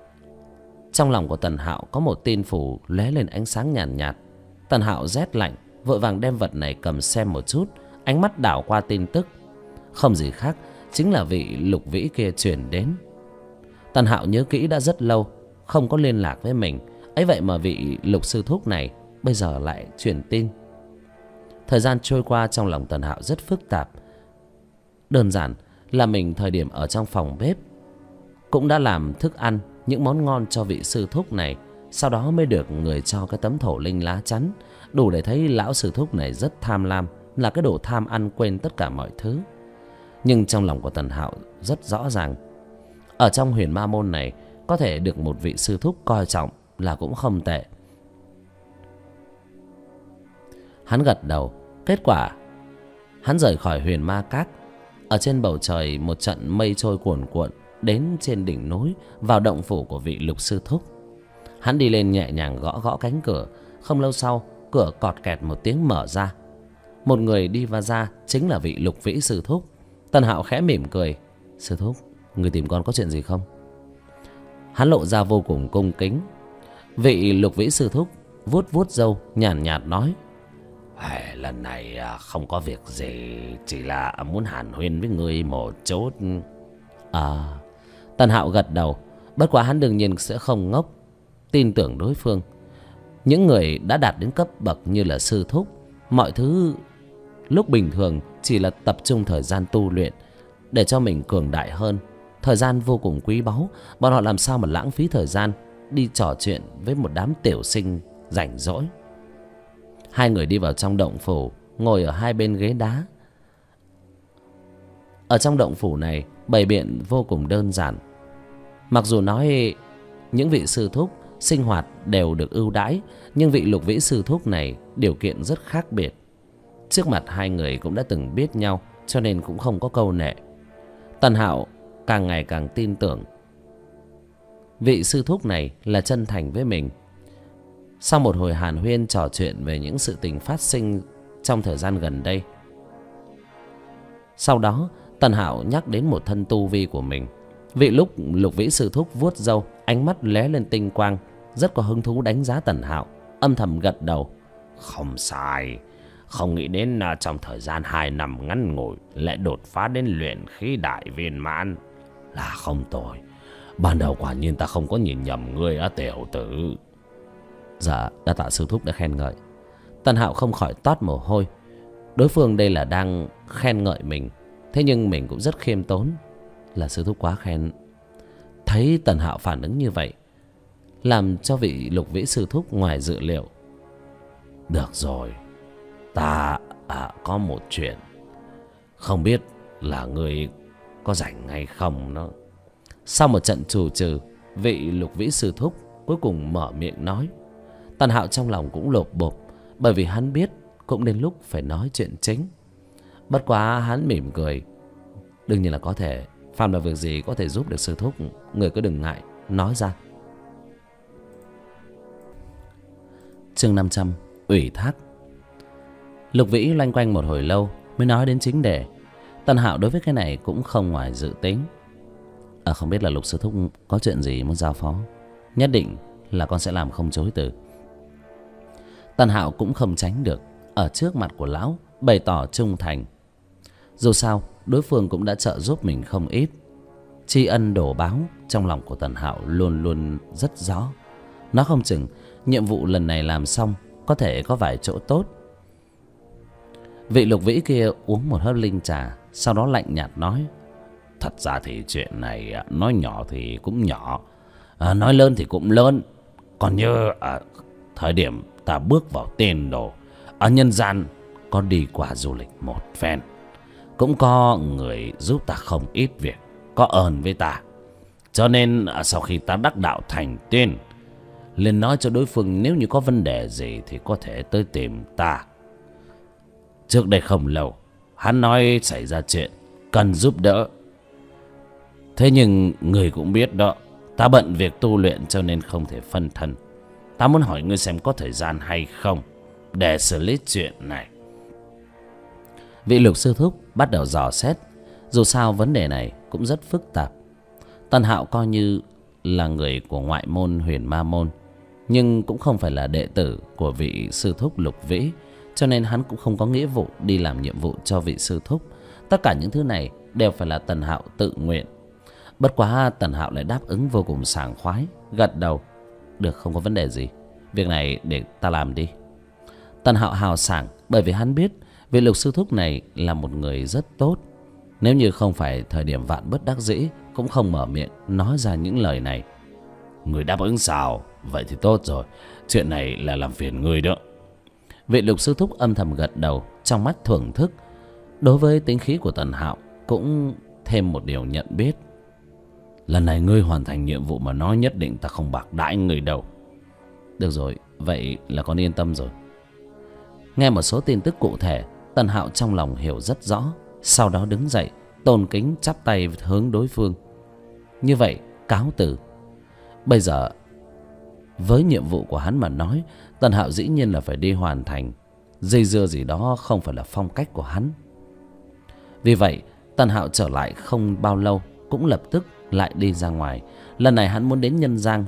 S1: trong lòng của Tần Hạo có một tin phủ lóe lên ánh sáng nhàn nhạt. Tần Hạo rét lạnh vội vàng đem vật này cầm xem một chút. Ánh mắt đảo qua tin tức, không gì khác chính là vị Lục Vĩ kia truyền đến. Tần Hạo nhớ kỹ đã rất lâu không có liên lạc với mình, ấy vậy mà vị Lục sư thúc này bây giờ lại truyền tin. Thời gian trôi qua trong lòng Tần Hạo rất phức tạp. Đơn giản là mình thời điểm ở trong phòng bếp cũng đã làm thức ăn, những món ngon cho vị sư thúc này, sau đó mới được người cho cái tấm thổ linh lá chắn, đủ để thấy lão sư thúc này rất tham lam, là cái đồ tham ăn quên tất cả mọi thứ. Nhưng trong lòng của Tần Hạo rất rõ ràng, ở trong Huyền Ma môn này có thể được một vị sư thúc coi trọng là cũng không tệ. Hắn gật đầu. Kết quả hắn rời khỏi Huyền Ma Các. Ở trên bầu trời một trận mây trôi cuồn cuộn đến trên đỉnh núi, vào động phủ của vị Lục sư thúc. Hắn đi lên nhẹ nhàng gõ gõ cánh cửa. Không lâu sau, cửa cọt kẹt một tiếng mở ra. Một người đi vào ra chính là vị Lục Vĩ sư thúc. Tần Hạo khẽ mỉm cười. Sư thúc, người tìm con có chuyện gì không? Hắn lộ ra vô cùng cung kính. Vị Lục Vĩ sư thúc vuốt vuốt râu, nhàn nhạt nói: lần này không có việc gì, chỉ là muốn hàn huyên với ngươi một chút. Tần Hạo gật đầu. Bất quá hắn đương nhiên sẽ không ngốc, tin tưởng đối phương. Những người đã đạt đến cấp bậc như là sư thúc, mọi thứ lúc bình thường chỉ là tập trung thời gian tu luyện để cho mình cường đại hơn. Thời gian vô cùng quý báu, bọn họ làm sao mà lãng phí thời gian đi trò chuyện với một đám tiểu sinh rảnh rỗi. Hai người đi vào trong động phủ, ngồi ở hai bên ghế đá. Ở trong động phủ này bày biện vô cùng đơn giản. Mặc dù nói những vị sư thúc sinh hoạt đều được ưu đãi, nhưng vị Lục Vĩ sư thúc này điều kiện rất khác biệt. Trước mặt hai người cũng đã từng biết nhau, cho nên cũng không có câu nệ. Tần Hạo càng ngày càng tin tưởng vị sư thúc này là chân thành với mình. Sau một hồi hàn huyên trò chuyện về những sự tình phát sinh trong thời gian gần đây, sau đó Tần Hạo nhắc đến một thân tu vi của mình. Vị Lục Vĩ sư thúc vuốt râu, ánh mắt lóe lên tinh quang, rất có hứng thú đánh giá Tần Hạo, âm thầm gật đầu. Không sai, không nghĩ đến trong thời gian 2 năm ngắn ngủi lại đột phá đến luyện khí đại viên mãn là không tồi. Ban đầu quả nhiên ta không có nhìn nhầm ngươi á tiểu tử. Dạ, đa tạ sư thúc đã khen ngợi. Tần Hạo không khỏi toát mồ hôi. Đối phương đây là đang khen ngợi mình, thế nhưng mình cũng rất khiêm tốn. Là sư thúc quá khen. Thấy Tần Hạo phản ứng như vậy, làm cho vị Lục Vĩ sư thúc ngoài dự liệu. Được rồi, ta có một chuyện, không biết là người có rảnh hay không đó. Sau một trận trù trừ, vị Lục Vĩ sư thúc cuối cùng mở miệng nói. Tần Hạo trong lòng cũng lột bột, bởi vì hắn biết cũng đến lúc phải nói chuyện chính. Bất quá hắn mỉm cười. Đương nhiên là có thể, phàm là việc gì có thể giúp được sư thúc, người cứ đừng ngại nói ra. Chương 500 ủy thác. Lục Vĩ loanh quanh một hồi lâu mới nói đến chính đề. Tần Hạo đối với cái này cũng không ngoài dự tính. Không biết là Lục sư thúc có chuyện gì muốn giao phó, nhất định là con sẽ làm không chối từ. Tần Hạo cũng không tránh được ở trước mặt của lão bày tỏ trung thành. Dù sao đối phương cũng đã trợ giúp mình không ít. Tri ân đổ báo trong lòng của Tần Hạo luôn luôn rất rõ. Nó không chừng nhiệm vụ lần này làm xong có thể có vài chỗ tốt. Vị Lục Vĩ kia uống một hớp linh trà, sau đó lạnh nhạt nói. Thật ra thì chuyện này nói nhỏ thì cũng nhỏ, nói lớn thì cũng lớn. Còn như thời điểm ta bước vào tiên đồ, ở nhân gian có đi qua du lịch một phen, cũng có người giúp ta không ít việc, có ơn với ta. Cho nên sau khi ta đắc đạo thành tiên, liền nói cho đối phương nếu như có vấn đề gì thì có thể tới tìm ta. Trước đây không lâu, hắn nói xảy ra chuyện cần giúp đỡ. Thế nhưng người cũng biết đó, ta bận việc tu luyện cho nên không thể phân thân. Ta muốn hỏi ngươi xem có thời gian hay không để xử lý chuyện này. Vị Lục sư thúc bắt đầu dò xét. Dù sao vấn đề này cũng rất phức tạp. Tần Hạo coi như là người của ngoại môn Huyền Ma môn, nhưng cũng không phải là đệ tử của vị sư thúc Lục Vĩ, cho nên hắn cũng không có nghĩa vụ đi làm nhiệm vụ cho vị sư thúc. Tất cả những thứ này đều phải là Tần Hạo tự nguyện. Bất quá Tần Hạo lại đáp ứng vô cùng sảng khoái, gật đầu. Được, không có vấn đề gì, việc này để ta làm đi. Tần Hạo hào sảng, bởi vì hắn biết vị Lục sư thúc này là một người rất tốt. Nếu như không phải thời điểm vạn bất đắc dĩ, cũng không mở miệng nói ra những lời này. Người đáp ứng sao? Vậy thì tốt rồi, chuyện này là làm phiền người đó. Vị Lục sư thúc âm thầm gật đầu, trong mắt thưởng thức. Đối với tính khí của Tần Hạo cũng thêm một điều nhận biết. Lần này ngươi hoàn thành nhiệm vụ mà nói, nhất định ta không bạc đãi người đâu. Được rồi, vậy là con yên tâm rồi. Nghe một số tin tức cụ thể, Tần Hạo trong lòng hiểu rất rõ. Sau đó đứng dậy, tôn kính chắp tay hướng đối phương. Như vậy cáo từ. Bây giờ với nhiệm vụ của hắn mà nói, Tần Hạo dĩ nhiên là phải đi hoàn thành. Dây dưa gì đó không phải là phong cách của hắn. Vì vậy Tần Hạo trở lại không bao lâu, cũng lập tức lại đi ra ngoài. Lần này hắn muốn đến Nhân Giang,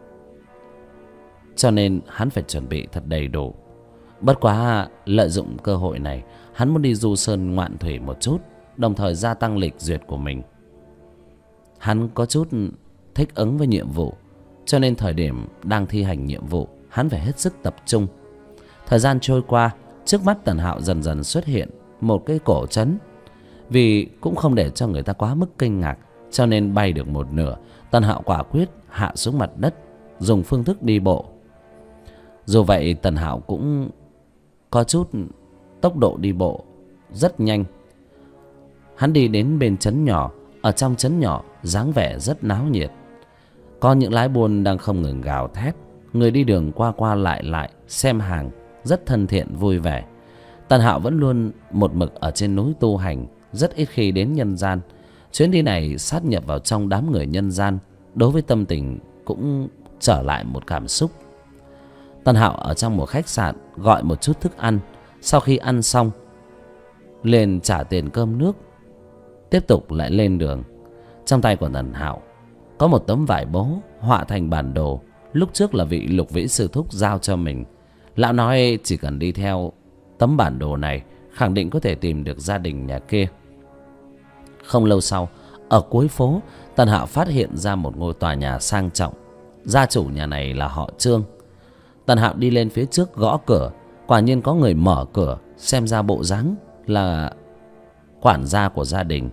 S1: cho nên hắn phải chuẩn bị thật đầy đủ. Bất quá lợi dụng cơ hội này, hắn muốn đi du sơn ngoạn thủy một chút, đồng thời gia tăng lịch duyệt của mình. Hắn có chút thích ứng với nhiệm vụ, cho nên thời điểm đang thi hành nhiệm vụ, hắn phải hết sức tập trung. Thời gian trôi qua, trước mắt Tần Hạo dần dần xuất hiện một cái cổ trấn. Vì cũng không để cho người ta quá mức kinh ngạc, cho nên bay được một nửa, Tần Hạo quả quyết hạ xuống mặt đất, dùng phương thức đi bộ. Dù vậy Tần Hạo cũng có chút tốc độ đi bộ rất nhanh. Hắn đi đến bên trấn nhỏ. Ở trong trấn nhỏ dáng vẻ rất náo nhiệt. Có những lái buôn đang không ngừng gào thét, người đi đường qua qua lại lại xem hàng, rất thân thiện vui vẻ. Tần Hạo vẫn luôn một mực ở trên núi tu hành, rất ít khi đến nhân gian. Chuyến đi này sát nhập vào trong đám người nhân gian, đối với tâm tình cũng trở lại một cảm xúc. Tần Hạo ở trong một khách sạn gọi một chút thức ăn. Sau khi ăn xong, lên trả tiền cơm nước, tiếp tục lại lên đường. Trong tay của Tần Hạo có một tấm vải bố họa thành bản đồ, lúc trước là vị Lục Vĩ sư thúc giao cho mình. Lão nói chỉ cần đi theo tấm bản đồ này, khẳng định có thể tìm được gia đình nhà kia. Không lâu sau, ở cuối phố, Tần Hạo phát hiện ra một ngôi tòa nhà sang trọng. Gia chủ nhà này là họ Trương. Tần Hạo đi lên phía trước gõ cửa. Quả nhiên có người mở cửa, xem ra bộ dáng là quản gia của gia đình.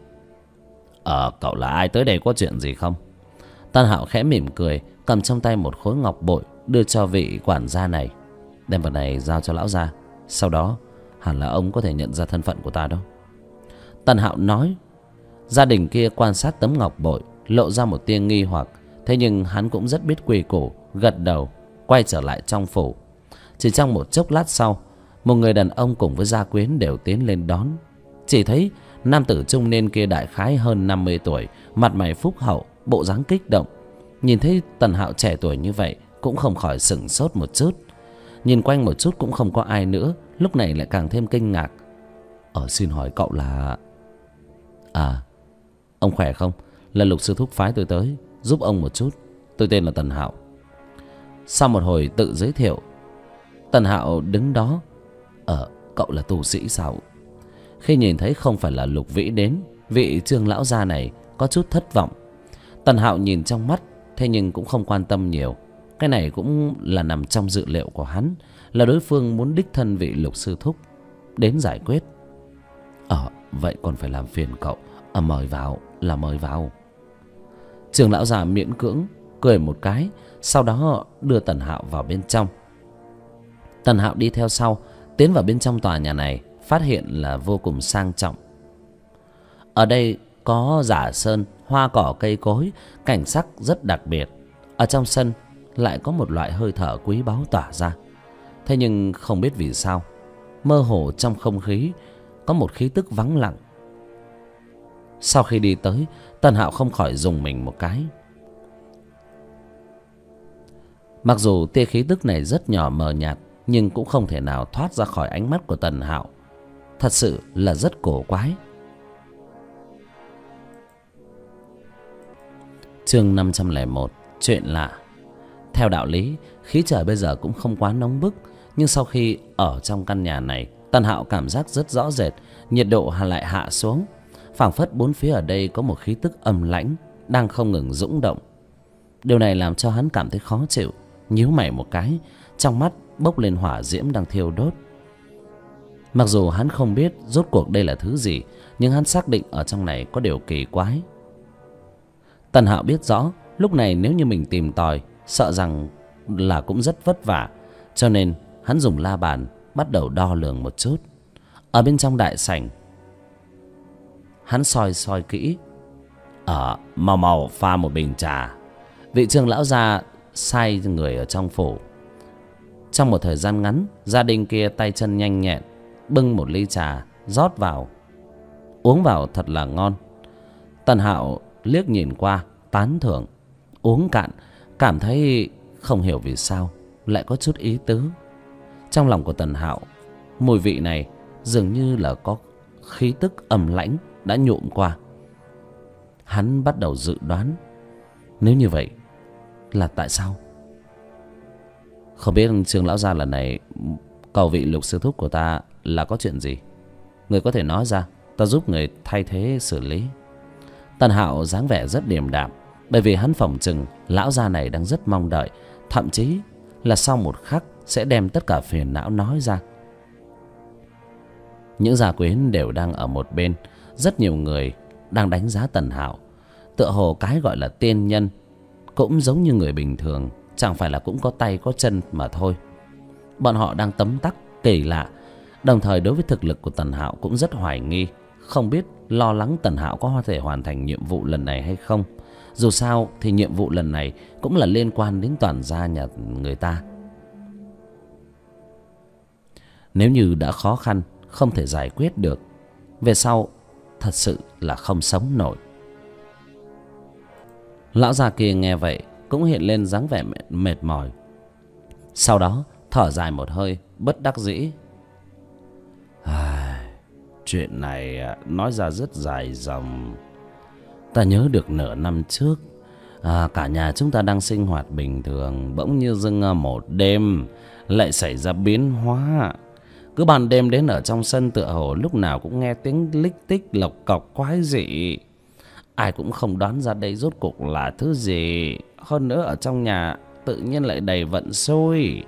S1: Cậu là ai, tới đây có chuyện gì không? Tần Hạo khẽ mỉm cười, cầm trong tay một khối ngọc bội đưa cho vị quản gia này. Đem vật này giao cho lão gia, sau đó hẳn là ông có thể nhận ra thân phận của ta đâu. Tần Hạo nói. Gia đình kia quan sát tấm ngọc bội, lộ ra một tia nghi hoặc. Thế nhưng hắn cũng rất biết quy củ, gật đầu quay trở lại trong phủ. Chỉ trong một chốc lát sau, một người đàn ông cùng với gia quyến đều tiến lên đón. Chỉ thấy nam tử trung niên kia đại khái hơn 50 tuổi, mặt mày phúc hậu, bộ dáng kích động. Nhìn thấy Tần Hạo trẻ tuổi như vậy, cũng không khỏi sửng sốt một chút. Nhìn quanh một chút cũng không có ai nữa, lúc này lại càng thêm kinh ngạc. Xin hỏi cậu là... ông khỏe không? Là Lục sư thúc phái tôi tới giúp ông một chút. Tôi tên là Tần Hạo. Sau một hồi tự giới thiệu, Tần Hạo đứng đó. Cậu là tu sĩ sao? Khi nhìn thấy không phải là Lục Vĩ đến, vị Trương lão gia này có chút thất vọng. Tần Hạo nhìn trong mắt, thế nhưng cũng không quan tâm nhiều. Cái này cũng là nằm trong dự liệu của hắn, là đối phương muốn đích thân vị Lục sư thúc đến giải quyết. Vậy còn phải làm phiền cậu. Mời vào, là mời vào. Trương lão già miễn cưỡng cười một cái, sau đó đưa Tần Hạo vào bên trong. Tần Hạo đi theo sau, tiến vào bên trong tòa nhà này, phát hiện là vô cùng sang trọng. Ở đây có giả sơn, hoa cỏ cây cối, cảnh sắc rất đặc biệt. Ở trong sân lại có một loại hơi thở quý báu tỏa ra. Thế nhưng không biết vì sao, mơ hồ trong không khí có một khí tức vắng lặng. Sau khi đi tới, Tần Hạo không khỏi rùng mình một cái. Mặc dù tia khí tức này rất nhỏ mờ nhạt, nhưng cũng không thể nào thoát ra khỏi ánh mắt của Tần Hạo. Thật sự là rất cổ quái. Chương 501. Chuyện lạ. Theo đạo lý, khí trời bây giờ cũng không quá nóng bức, Nhưng sau khi ở trong căn nhà này, Tần Hạo cảm giác rất rõ rệt, nhiệt độ lại hạ xuống, phảng phất bốn phía ở đây có một khí tức âm lãnh đang không ngừng dũng động. Điều này làm cho hắn cảm thấy khó chịu, nhíu mày một cái, trong mắt bốc lên hỏa diễm đang thiêu đốt. Mặc dù hắn không biết rốt cuộc đây là thứ gì, nhưng hắn xác định ở trong này có điều kỳ quái. Tần Hạo biết rõ lúc này nếu như mình tìm tòi, sợ rằng là cũng rất vất vả, cho nên hắn dùng la bàn bắt đầu đo lường một chút. Ở bên trong đại sảnh, hắn soi kỹ. Mau mau pha một bình trà. Vị Trương lão gia sai người ở trong phủ. Trong một thời gian ngắn, gia đình kia tay chân nhanh nhẹn bưng một ly trà rót vào. Uống vào thật là ngon. Tần Hạo liếc nhìn qua tán thưởng. Uống cạn, cảm thấy không hiểu vì sao lại có chút ý tứ. Trong lòng của Tần Hạo, mùi vị này dường như là có khí tức âm lãnh đã nhuộm qua. Hắn bắt đầu dự đoán, nếu như vậy là tại sao? Không biết Trương lão gia lần này cầu vị Lục sư thúc của ta là có chuyện gì? Người có thể nói ra, ta giúp người thay thế xử lý. Tần Hạo dáng vẻ rất điềm đạm, bởi vì hắn phỏng chừng lão gia này đang rất mong đợi, thậm chí là sau một khắc sẽ đem tất cả phiền não nói ra. Những gia quyến đều đang ở một bên, rất nhiều người đang đánh giá Tần Hạo. Tựa hồ cái gọi là tiên nhân cũng giống như người bình thường, chẳng phải là cũng có tay có chân mà thôi. Bọn họ đang tấm tắc kỳ lạ, đồng thời đối với thực lực của Tần Hạo cũng rất hoài nghi, không biết lo lắng Tần Hạo có thể hoàn thành nhiệm vụ lần này hay không. Dù sao thì nhiệm vụ lần này cũng là liên quan đến toàn gia nhà người ta. Nếu như đã khó khăn không thể giải quyết được, về sau thật sự là không sống nổi. Lão già kia nghe vậy cũng hiện lên dáng vẻ mệt mỏi, sau đó thở dài một hơi bất đắc dĩ. Chuyện này nói ra rất dài dòng. Ta nhớ được nửa năm trước, cả nhà chúng ta đang sinh hoạt bình thường, bỗng như dưng một đêm lại xảy ra biến hóa. Cứ ban đêm đến ở trong sân tựa hồ lúc nào cũng nghe tiếng lích tích lộc cọc quái dị. Ai cũng không đoán ra đây rốt cuộc là thứ gì. Hơn nữa ở trong nhà tự nhiên lại đầy vận xui.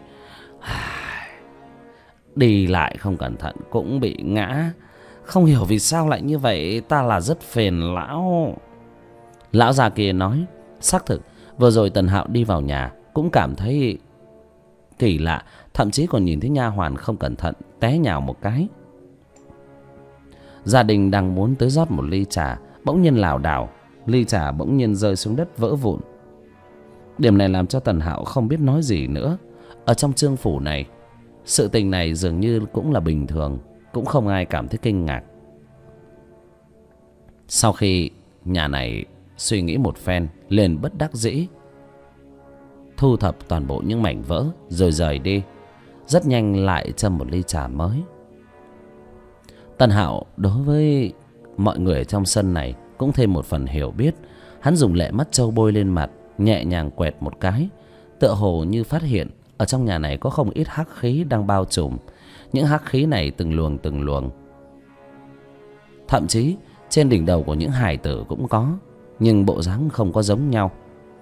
S1: Đi lại không cẩn thận cũng bị ngã. Không hiểu vì sao lại như vậy, ta là rất phiền lão. Lão già kia nói. Xác thực vừa rồi Tần Hạo đi vào nhà cũng cảm thấy kỳ lạ, thậm chí còn nhìn thấy nha hoàn không cẩn thận té nhào một cái. Gia đình đang muốn tới rót một ly trà, bỗng nhiên lảo đảo, ly trà bỗng nhiên rơi xuống đất vỡ vụn. Điểm này làm cho Tần Hạo không biết nói gì nữa. Ở trong Trương phủ này, sự tình này dường như cũng là bình thường, cũng không ai cảm thấy kinh ngạc. Sau khi nhà này suy nghĩ một phen, liền bất đắc dĩ thu thập toàn bộ những mảnh vỡ rồi rời đi. Rất nhanh lại châm một ly trà mới. Tần Hạo đối với mọi người ở trong sân này cũng thêm một phần hiểu biết. Hắn dùng lệ mắt trâu bôi lên mặt, nhẹ nhàng quẹt một cái, tựa hồ như phát hiện ở trong nhà này có không ít hắc khí đang bao trùm. Những hắc khí này từng luồng, thậm chí trên đỉnh đầu của những hài tử cũng có, nhưng bộ dáng không có giống nhau.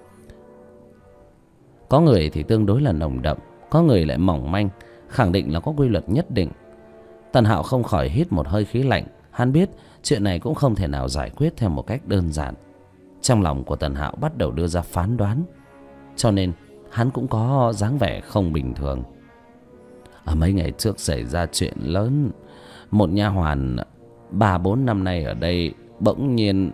S1: Có người thì tương đối là nồng đậm, có người lại mỏng manh, khẳng định là có quy luật nhất định. Tần Hạo không khỏi hít một hơi khí lạnh. Hắn biết chuyện này cũng không thể nào giải quyết theo một cách đơn giản. Trong lòng của Tần Hạo bắt đầu đưa ra phán đoán, cho nên hắn cũng có dáng vẻ không bình thường. Ở mấy ngày trước xảy ra chuyện lớn. Một nha hoàn 3-4 năm nay ở đây bỗng nhiên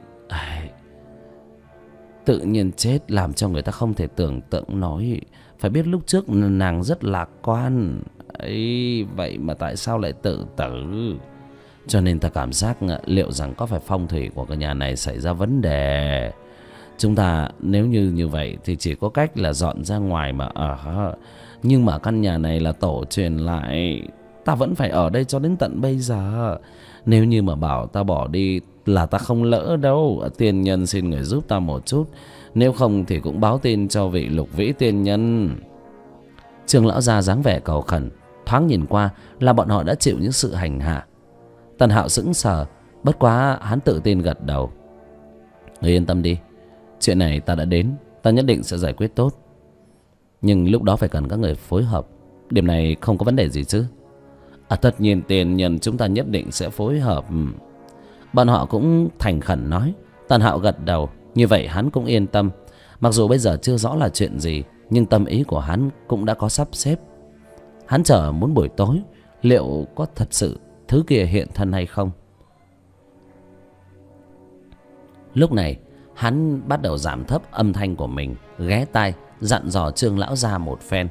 S1: tự nhiên chết, làm cho người ta không thể tưởng tượng nổi. Phải biết lúc trước nàng rất lạc quan ấy, vậy mà tại sao lại tự tử? Cho nên ta cảm giác liệu rằng có phải phong thủy của cái nhà này xảy ra vấn đề. Chúng ta nếu như vậy thì chỉ có cách là dọn ra ngoài mà ở. Nhưng mà căn nhà này là tổ truyền lại, ta vẫn phải ở đây cho đến tận bây giờ. Nếu như mà bảo ta bỏ đi là ta không lỡ đâu. Tiên nhân xin người giúp ta một chút, nếu không thì cũng báo tin cho vị Lục Vĩ tiên nhân. Trương lão gia dáng vẻ cầu khẩn. thoáng nhìn qua là bọn họ đã chịu những sự hành hạ. Tần Hạo sững sờ, bất quá hắn tự tin gật đầu. Người yên tâm đi, chuyện này ta đã đến, ta nhất định sẽ giải quyết tốt. Nhưng lúc đó phải cần các người phối hợp. Điểm này không có vấn đề gì chứ? Tất nhiên tiền nhân chúng ta nhất định sẽ phối hợp. Bọn họ cũng thành khẩn nói. Tần Hạo gật đầu. Như vậy hắn cũng yên tâm. Mặc dù bây giờ chưa rõ là chuyện gì, nhưng tâm ý của hắn cũng đã có sắp xếp. Hắn chờ muốn buổi tối liệu có thật sự thứ kia hiện thân hay không. Lúc này hắn bắt đầu giảm thấp âm thanh của mình, ghé tai dặn dò Trương lão gia một phen.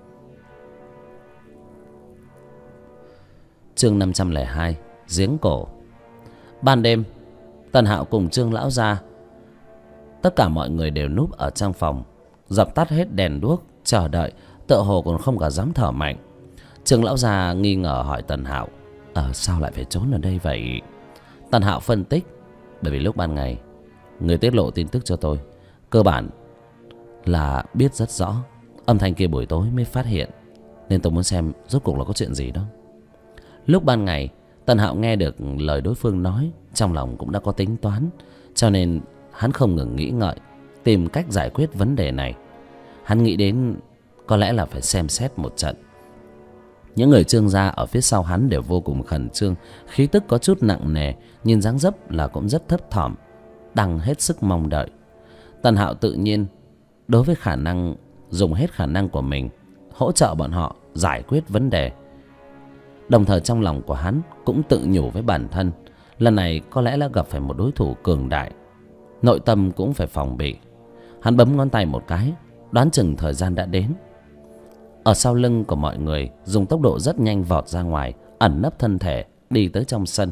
S1: Chương 502, giếng cổ. Ban đêm, Tần Hạo cùng Trương lão gia, tất cả mọi người đều núp ở trong phòng, dập tắt hết đèn đuốc, chờ đợi, tựa hồ còn không cả dám thở mạnh. Trương lão gia nghi ngờ hỏi Tần Hạo: sao lại phải trốn ở đây vậy? Tần Hạo phân tích: bởi vì lúc ban ngày người tiết lộ tin tức cho tôi, cơ bản là biết rất rõ, âm thanh kia buổi tối mới phát hiện, nên tôi muốn xem rốt cuộc là có chuyện gì đó. Lúc ban ngày Tần Hạo nghe được lời đối phương nói, trong lòng cũng đã có tính toán, cho nên hắn không ngừng nghĩ ngợi tìm cách giải quyết vấn đề này. Hắn nghĩ đến có lẽ là phải xem xét một trận. Những người Trương gia ở phía sau hắn đều vô cùng khẩn trương, khí tức có chút nặng nề, nhìn dáng dấp là cũng rất thấp thỏm, đang hết sức mong đợi. Tần Hạo tự nhiên đối với khả năng dùng hết khả năng của mình hỗ trợ bọn họ giải quyết vấn đề. Đồng thời trong lòng của hắn cũng tự nhủ với bản thân, lần này có lẽ là gặp phải một đối thủ cường đại, nội tâm cũng phải phòng bị. Hắn bấm ngón tay một cái, đoán chừng thời gian đã đến. Ở sau lưng của mọi người dùng tốc độ rất nhanh vọt ra ngoài, ẩn nấp thân thể đi tới trong sân.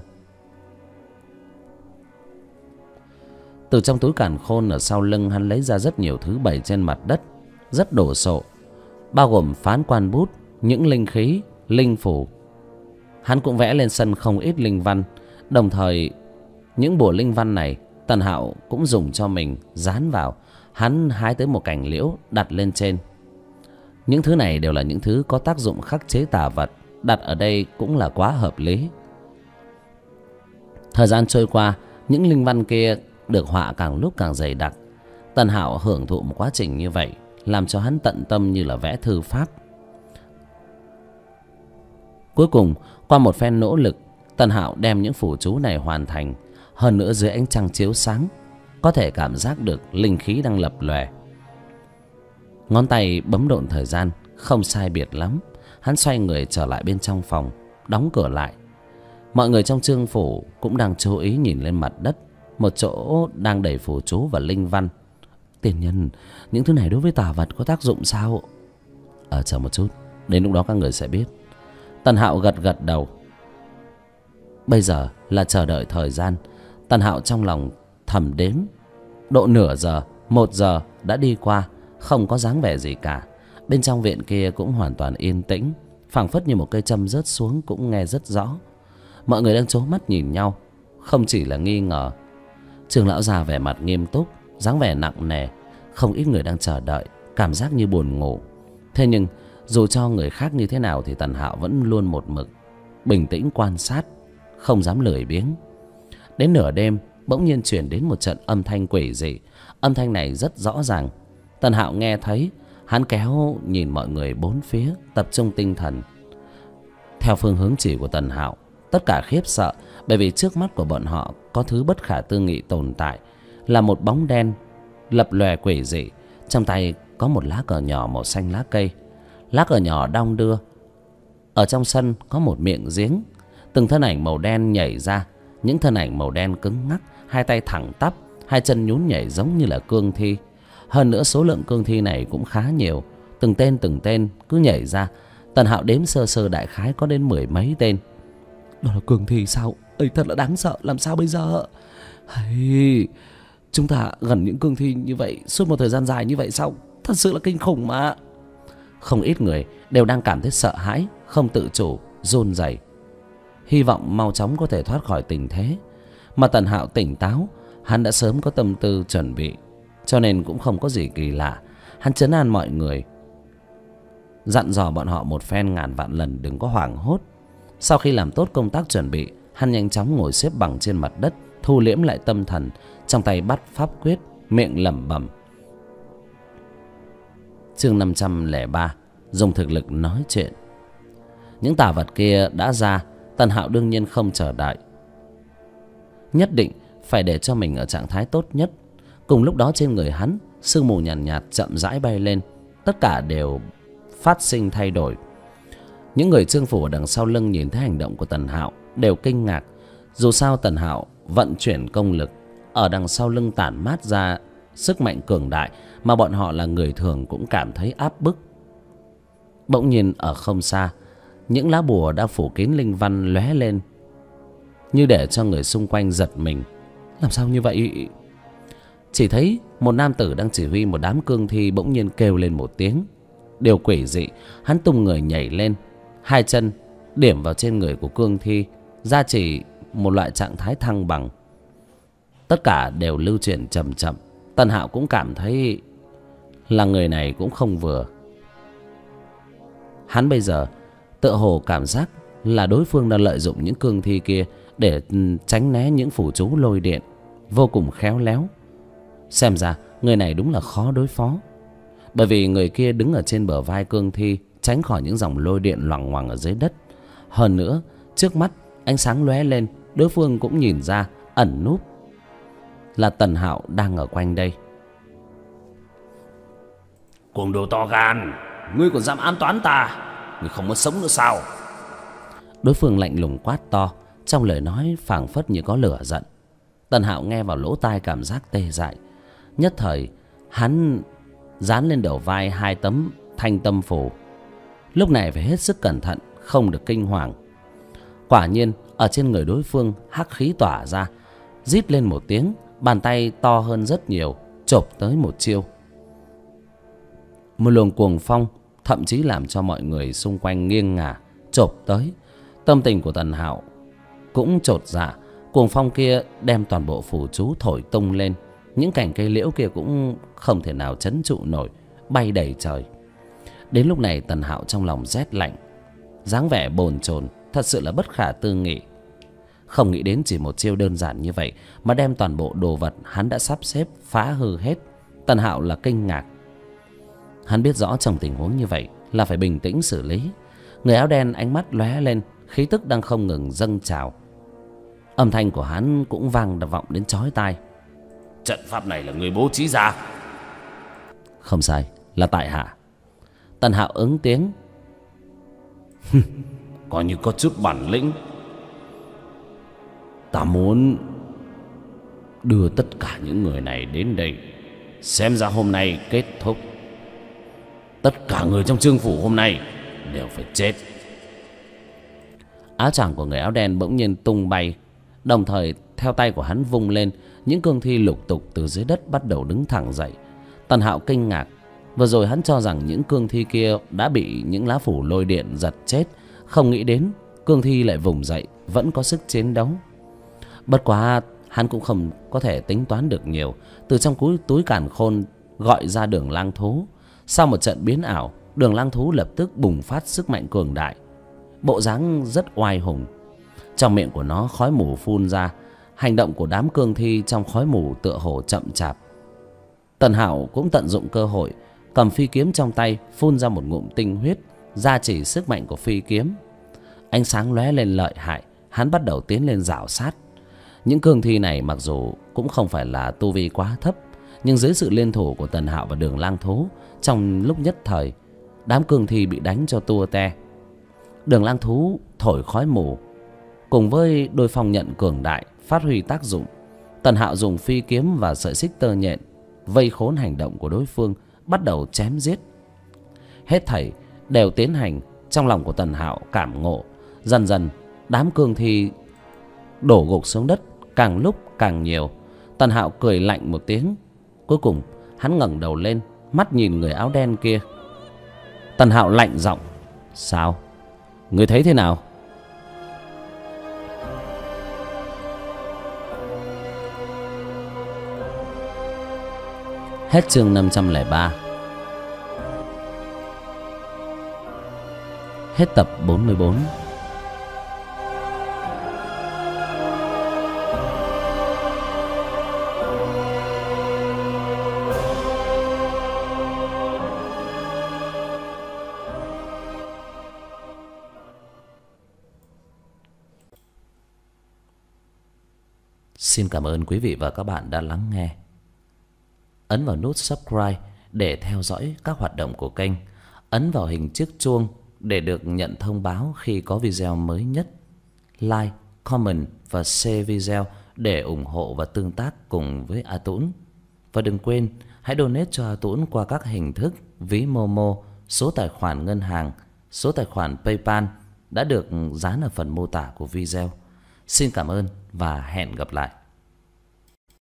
S1: Từ trong túi càn khôn ở sau lưng hắn lấy ra rất nhiều thứ bày trên mặt đất, rất đồ sộ, bao gồm phán quan bút, những linh khí, linh phù. Hắn cũng vẽ lên sân không ít linh văn, đồng thời những bùa linh văn này Tần Hạo cũng dùng cho mình dán vào. Hắn hái tới một cành liễu đặt lên trên. Những thứ này đều là những thứ có tác dụng khắc chế tà vật, đặt ở đây cũng là quá hợp lý. Thời gian trôi qua, những linh văn kia được họa càng lúc càng dày đặc. Tần Hạo hưởng thụ một quá trình như vậy, làm cho hắn tận tâm như là vẽ thư pháp. Cuối cùng, qua một phen nỗ lực, Tần Hạo đem những phù chú này hoàn thành. Hơn nữa dưới ánh trăng chiếu sáng, có thể cảm giác được linh khí đang lập lòe. Ngón tay bấm độn thời gian, không sai biệt lắm. Hắn xoay người trở lại bên trong phòng, đóng cửa lại. Mọi người trong Trương phủ cũng đang chú ý nhìn lên mặt đất, một chỗ đang đầy phù chú và linh văn. Tiền nhân, những thứ này đối với tà vật có tác dụng sao? Chờ một chút, đến lúc đó các người sẽ biết. Tần Hạo gật gật đầu. Bây giờ là chờ đợi thời gian. Tần Hạo trong lòng thầm đếm. Độ nửa giờ, 1 giờ đã đi qua, không có dáng vẻ gì cả. Bên trong viện kia cũng hoàn toàn yên tĩnh, phảng phất như một cây châm rớt xuống cũng nghe rất rõ. Mọi người đang trố mắt nhìn nhau, không chỉ là nghi ngờ. Trương lão già vẻ mặt nghiêm túc, dáng vẻ nặng nề. Không ít người đang chờ đợi, cảm giác như buồn ngủ. Thế nhưng dù cho người khác như thế nào thì Tần Hạo vẫn luôn một mực bình tĩnh quan sát, không dám lười biếng. Đến nửa đêm bỗng nhiên chuyển đến một trận âm thanh quỷ dị. Âm thanh này rất rõ ràng, Tần Hạo nghe thấy. Hắn kéo nhìn mọi người bốn phía, tập trung tinh thần. Theo phương hướng chỉ của Tần Hạo, tất cả khiếp sợ, bởi vì trước mắt của bọn họ có thứ bất khả tư nghị tồn tại, là một bóng đen lập lòe quỷ dị. Trong tay có một lá cờ nhỏ màu xanh lá cây. Lá cờ nhỏ đong đưa. Ở trong sân có một miệng giếng. Từng thân ảnh màu đen nhảy ra. Những thân ảnh màu đen cứng ngắc, hai tay thẳng tắp, hai chân nhún nhảy giống như là cương thi. Hơn nữa số lượng cương thi này cũng khá nhiều, từng tên cứ nhảy ra. Tần Hạo đếm sơ sơ đại khái có đến 10 mấy tên. Đó là cương thi sao? Ây, thật là đáng sợ, làm sao bây giờ? Hay, chúng ta gần những cương thi như vậy suốt một thời gian dài như vậy sao? Thật sự là kinh khủng mà. Không ít người đều đang cảm thấy sợ hãi, không tự chủ, run rẩy, hy vọng mau chóng có thể thoát khỏi tình thế. Mà Tần Hạo tỉnh táo, hắn đã sớm có tâm tư chuẩn bị, cho nên cũng không có gì kỳ lạ. Hắn trấn an mọi người. dặn dò bọn họ một phen ngàn vạn lần đừng có hoảng hốt. Sau khi làm tốt công tác chuẩn bị, hắn nhanh chóng ngồi xếp bằng trên mặt đất, thu liễm lại tâm thần, trong tay bắt pháp quyết, miệng lẩm bẩm. Chương 503, dùng thực lực nói chuyện. Những tà vật kia đã ra, Tần Hạo đương nhiên không chờ đợi, nhất định phải để cho mình ở trạng thái tốt nhất. Cùng lúc đó trên người hắn, sương mù nhàn nhạt chậm rãi bay lên, tất cả đều phát sinh thay đổi. Những người trương phủ ở đằng sau lưng nhìn thấy hành động của Tần Hạo đều kinh ngạc. Dù sao Tần Hạo vận chuyển công lực ở đằng sau lưng tản mát ra sức mạnh cường đại mà bọn họ là người thường cũng cảm thấy áp bức. Bỗng nhiên ở không xa, những lá bùa đã phủ kín linh văn lóe lên, như để cho người xung quanh giật mình. Làm sao như vậy? Chỉ thấy một nam tử đang chỉ huy một đám cương thi bỗng nhiên kêu lên một tiếng. Điều quỷ dị, hắn tung người nhảy lên, hai chân điểm vào trên người của cương thi, gia trì một loại trạng thái thăng bằng. Tất cả đều lưu chuyển chậm chậm. Tần Hạo cũng cảm thấy là người này cũng không vừa. Hắn bây giờ tựa hồ cảm giác là đối phương đang lợi dụng những cương thi kia để tránh né những phù chú lôi điện, vô cùng khéo léo. Xem ra người này đúng là khó đối phó, bởi vì người kia đứng ở trên bờ vai cương thi, tránh khỏi những dòng lôi điện loằng ngoằng ở dưới đất. Hơn nữa, trước mắt ánh sáng lóe lên, đối phương cũng nhìn ra ẩn núp là Tần Hạo đang ở quanh đây.
S2: Cuồng đồ to gan, ngươi còn dám ám toán ta? Ngươi không muốn sống nữa sao?
S1: Đối phương lạnh lùng quát to, trong lời nói phảng phất như có lửa giận. Tần Hạo nghe vào lỗ tai cảm giác tê dại. Nhất thời hắn dán lên đầu vai hai tấm thanh tâm phù. Lúc này phải hết sức cẩn thận, không được kinh hoàng. Quả nhiên ở trên người đối phương hắc khí tỏa ra, rít lên một tiếng, bàn tay to hơn rất nhiều chộp tới một chiêu. Một luồng cuồng phong thậm chí làm cho mọi người xung quanh nghiêng ngả chộp tới. Tâm tình của Tần Hạo cũng chột dạ. Cuồng phong kia đem toàn bộ phù chú thổi tung lên, những cành cây liễu kia cũng không thể nào trấn trụ nổi, bay đầy trời. Đến lúc này Tần Hạo trong lòng rét lạnh, dáng vẻ bồn chồn thật sự là bất khả tư nghị. Không nghĩ đến chỉ một chiêu đơn giản như vậy mà đem toàn bộ đồ vật hắn đã sắp xếp phá hư hết. Tần Hạo là kinh ngạc. Hắn biết rõ trong tình huống như vậy là phải bình tĩnh xử lý. Người áo đen ánh mắt lóe lên, khí tức đang không ngừng dâng trào. Âm thanh của hắn cũng vang vọng đến chói tai.
S2: Trận pháp này là người bố trí ra?
S1: Không sai, là tại hạ. Tần Hạo ứng tiếng.
S2: Coi như có chút bản lĩnh. Ta muốn đưa tất cả những người này đến đây, xem ra hôm nay kết thúc. Tất cả người trong Trương phủ hôm nay đều phải chết.
S1: Áo choàng của người áo đen bỗng nhiên tung bay, đồng thời theo tay của hắn vung lên, những cương thi lục tục từ dưới đất bắt đầu đứng thẳng dậy. Tần Hạo kinh ngạc. Vừa rồi hắn cho rằng những cương thi kia đã bị những lá phủ lôi điện giật chết, không nghĩ đến cương thi lại vùng dậy, vẫn có sức chiến đấu. Bất quá hắn cũng không có thể tính toán được nhiều. Từ trong túi càn khôn gọi ra Đường Lang Thú. Sau một trận biến ảo, Đường Lang Thú lập tức bùng phát sức mạnh cường đại, bộ dáng rất oai hùng. Trong miệng của nó khói mù phun ra. Hành động của đám cương thi trong khói mù tựa hồ chậm chạp. Tần Hạo cũng tận dụng cơ hội, cầm phi kiếm trong tay, phun ra một ngụm tinh huyết, gia trì sức mạnh của phi kiếm. Ánh sáng lóe lên lợi hại, hắn bắt đầu tiến lên rảo sát. Những cương thi này mặc dù cũng không phải là tu vi quá thấp, nhưng dưới sự liên thủ của Tần Hạo và Đường Lang Thú, trong lúc nhất thời đám cương thi bị đánh cho tua te. Đường Lang Thú thổi khói mù cùng với đôi phong nhận cường đại phát huy tác dụng. Tần Hạo dùng phi kiếm và sợi xích tơ nhện vây khốn hành động của đối phương, bắt đầu chém giết. Hết thảy đều tiến hành trong lòng của Tần Hạo cảm ngộ. Dần dần đám cương thi đổ gục xuống đất càng lúc càng nhiều. Tần Hạo cười lạnh một tiếng. Cuối cùng hắn ngẩng đầu lên, mắt nhìn người áo đen kia. Tần Hạo lạnh giọng: Sao? Người thấy thế nào? Hết chương 503. Hết tập 44. Xin cảm ơn quý vị và các bạn đã lắng nghe. Ấn vào nút subscribe để theo dõi các hoạt động của kênh. Ấn vào hình chiếc chuông để được nhận thông báo khi có video mới nhất. Like, comment và share video để ủng hộ và tương tác cùng với A Tũng. Và đừng quên hãy donate cho A Tũng qua các hình thức ví Momo, số tài khoản ngân hàng, số tài khoản PayPal đã được dán ở phần mô tả của video. Xin cảm ơn và hẹn gặp lại.